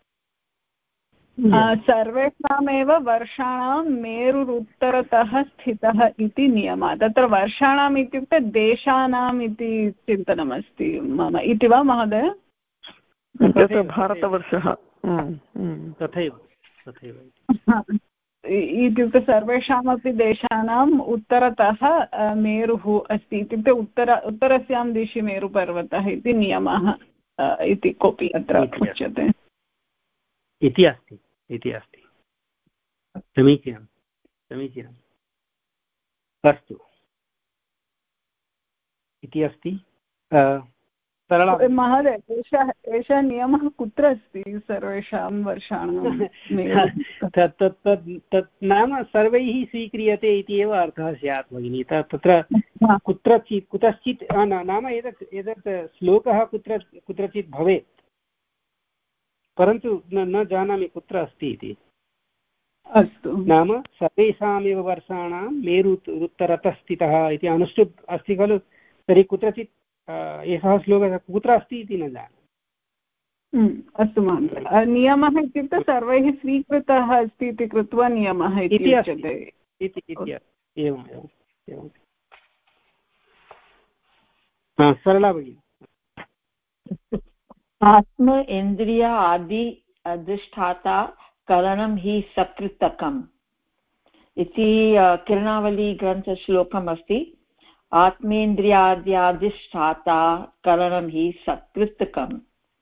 सर्वेषामेव वर्षाणां मेरुरुत्तरतः स्थितः इति नियमः। तत्र वर्षाणाम् इत्युक्ते देशानाम् इति चिन्तनमस्ति मम, इति वा महोदय? भारतवर्षः तथैव तथैव इत्युक्ते सर्वेषामपि देशानाम् उत्तरतः मेरुः अस्ति, इत्युक्ते उत्तर उत्तरस्यां दिशि मेरुपर्वतः इति नियमः इति कोऽपि अत्र उच्यते इति अस्ति इति अस्ति। समीचीनं समीचीनम्, अस्तु इति अस्ति। सरला महोदय, एषः एषः नियमः कुत्र अस्ति सर्वेषां वर्षाणां? तत् तत् तत् नाम सर्वैः स्वीक्रियते इति एव अर्थः स्यात् भगिनि। तत्र कुत्रचित् कुतश्चित् नाम एतत् एतत् श्लोकः कुत्र कुत्रचित् भवेत्, परन्तु न न जानामि कुत्र अस्ति इति। अस्तु, नाम सर्वेषामेव वर्षाणां मेरु उत्तरतः स्थितः इति अनुष्टुप् अस्ति खलु, तर्हि कुत्रचित् एषः श्लोकः कुत्र अस्ति इति न जानामि। अस्तु महोदय नियमः इत्युक्ते सर्वैः स्वीकृतः अस्ति इति कृत्वा नियमः इति उच्यते एवम् एवम् एवं सरला भगिनी आत्म इन्द्रिय आदि अधिष्ठाता करणं हि सकृतकम् इति किरणावली ग्रन्थश्लोकम् अस्ति आत्मेन्द्रियाद्याधिष्ठाता करणं हि सकृतकम्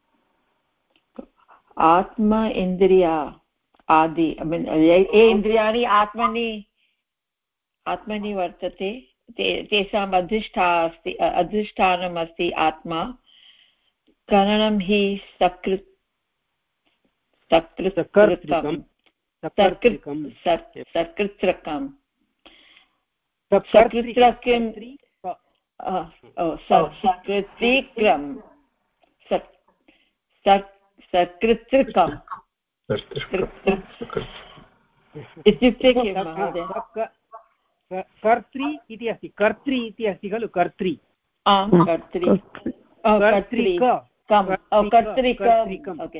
आत्म इन्द्रिया आदि ये इन्द्रियाणि आत्मनि आत्मनि वर्तते ते तेषाम् अधिष्ठा अस्ति अधिष्ठानम् अस्ति आत्मा करणं हि सकृत् सकृत्कृकम् सकृत्कृकम् सकृत्कृकम् सकृत्कृकम् सकृत्कृकम् इत्युक्ते किं महोदय कर्त्री इति अस्ति कर्त्री इति अस्ति खलु कर्त्री कर्त्री कर्त्रिकम् ओके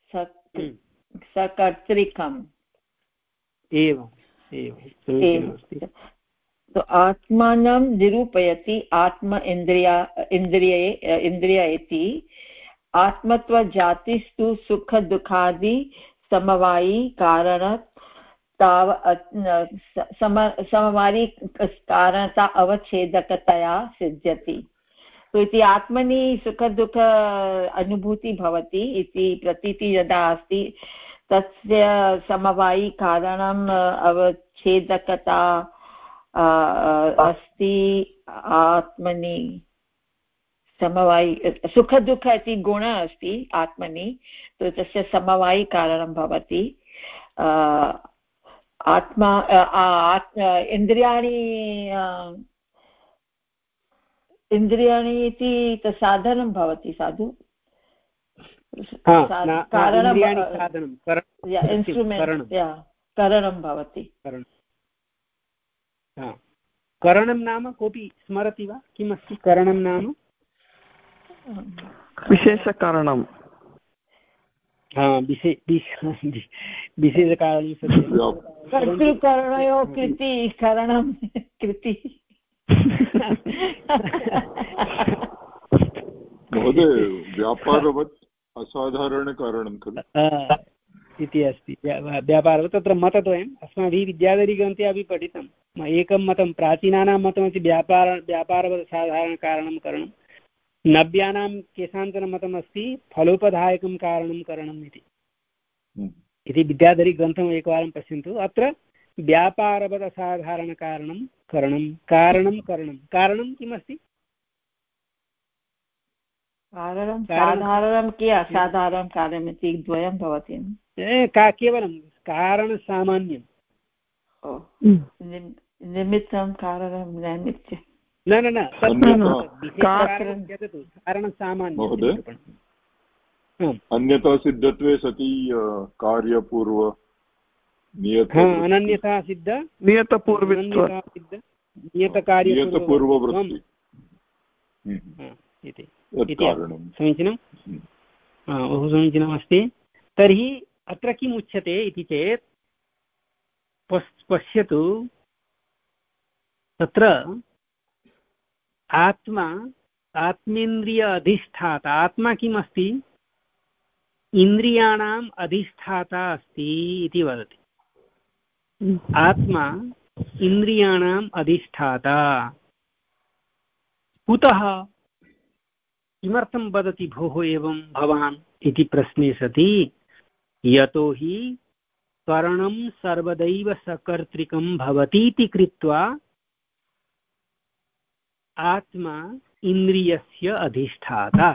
सकर्त्रिकम् एवम् एवम् आत्मानं निरूपयति आत्म इन्द्रिया इन्द्रिये इन्द्रिय इति आत्मत्वजातिस्तु सुखदुःखादि समवायी कारण ताव सम समवायी कारणता अवच्छेदकतया सिद्ध्यति तो इति आत्मनि सुखदुःख अनुभूति भवति इति प्रतीति यदा अस्ति तस्य समवायी कारणम् अवच्छेदकता अस्ति आत्मनि समवायी सुखदुःख इति गुणः अस्ति आत्मनि तो तस्य समवायी कारणं भवति आत्मा इन्द्रियाणि इन्द्रियाणि इति साधनं भवति साधु इन्स्ट्रुमेण्ट् करणं भवति करणं नाम कोऽपि स्मरति वा किमस्ति करणं नाम विशेषकारणं विशेषकारणं कर्तृकरणयोः कृति करणं कृति महोदय व्यापारवत् असाधारणकारणं खलु इति अस्ति व्यापारवत् तत्र मतद्वयम् अस्माभिः विद्याधरीग्रन्थे अपि पठितम् एकं मतं प्राचीनानां मतमस्ति व्यापार व्यापारवत् साधारणकारणं करणं नव्यानां केषाञ्चन मतमस्ति फलोपदायकं कारणं करणम् इति इति विद्याधरीग्रन्थम् एकवारं पश्यन्तु अत्र व्यापारवत् असाधारणकारणं करणं कारणं करणं कारणं किमस्ति कारणं साधारणं कि असाधारणं कार्यम् इति द्वयं भवति का केवलं कारणसामान्यं निमित्तं कारणं नैमित्तं न न न कारणसामान्यं अन्यथा सिद्धत्वे सति कार्यपूर्व अनन्यथा सिद्ध नियतपूर्वत्व नियतपूर्ववृत्ति इति समीचीनं बहु समीचीनमस्ति तर्हि अत्र किम् उच्यते इति चेत् पश्यतु तत्र आत्मा आत्मेन्द्रिय अधिष्ठाता आत्मा किम् अस्ति इन्द्रियाणाम् अधिष्ठाता अस्ति इति वदति आत्मा इन्द्रियाणाम् अधिष्ठाता कुतः किमर्थं वदति भोः एवं भवान् इति प्रश्ने सति यतो हि करणं सर्वदैव सकर्तृकं भवतीति कृत्वा आत्मा इन्द्रियस्य अधिष्ठाता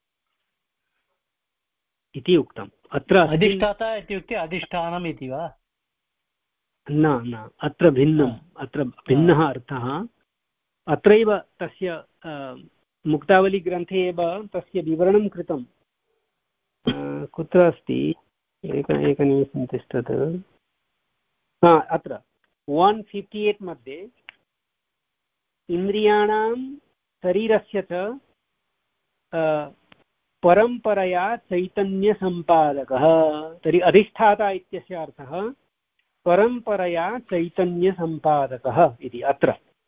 इति उक्तम् अत्र अधिष्ठाता इत्युक्ते अधिष्ठानम् इति वा न न अत्र भिन्नम् अत्र भिन्नः अर्थः अत्रैव तस्य मुक्तावलीग्रन्थे एव तस्य विवरणं कृतं कुत्र अस्ति एक एकनिमिषं तिष्ठत् हा अत्र वन् फिफ्टि एट् मध्ये इन्द्रियाणां शरीरस्य च परम्परया चैतन्यसम्पादकः। तर्हि अधिष्ठाता इत्यस्य अर्थः परम्परया चैतन्यसम्पादकः इति। अत्र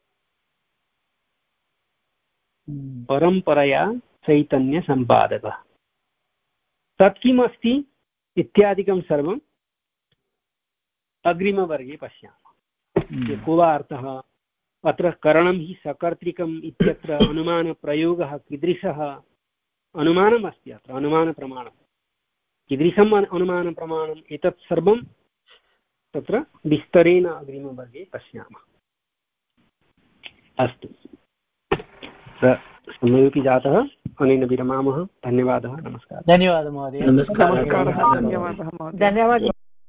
परम्परया चैतन्यसम्पादकः तत् किमस्ति इत्यादिकं सर्वम् अग्रिमवर्गे पश्यामः। को वा अर्थः? अत्र करणं हि सकर्तृकम् इत्यत्र अनुमानप्रयोगः कीदृशः अनुमानम् अस्ति? अत्र अनुमानप्रमाणं कीदृशम् अनुमानप्रमाणम्? एतत् सर्वं तत्र विस्तरेण अग्रिमवर्गे पश्यामः। अस्तु, समयोपि जातः, अनेन विरमामः। धन्यवादः, नमस्कारः। धन्यवादः महोदय। नमस्कारः, धन्यवादः महोदय। धन्यवादः।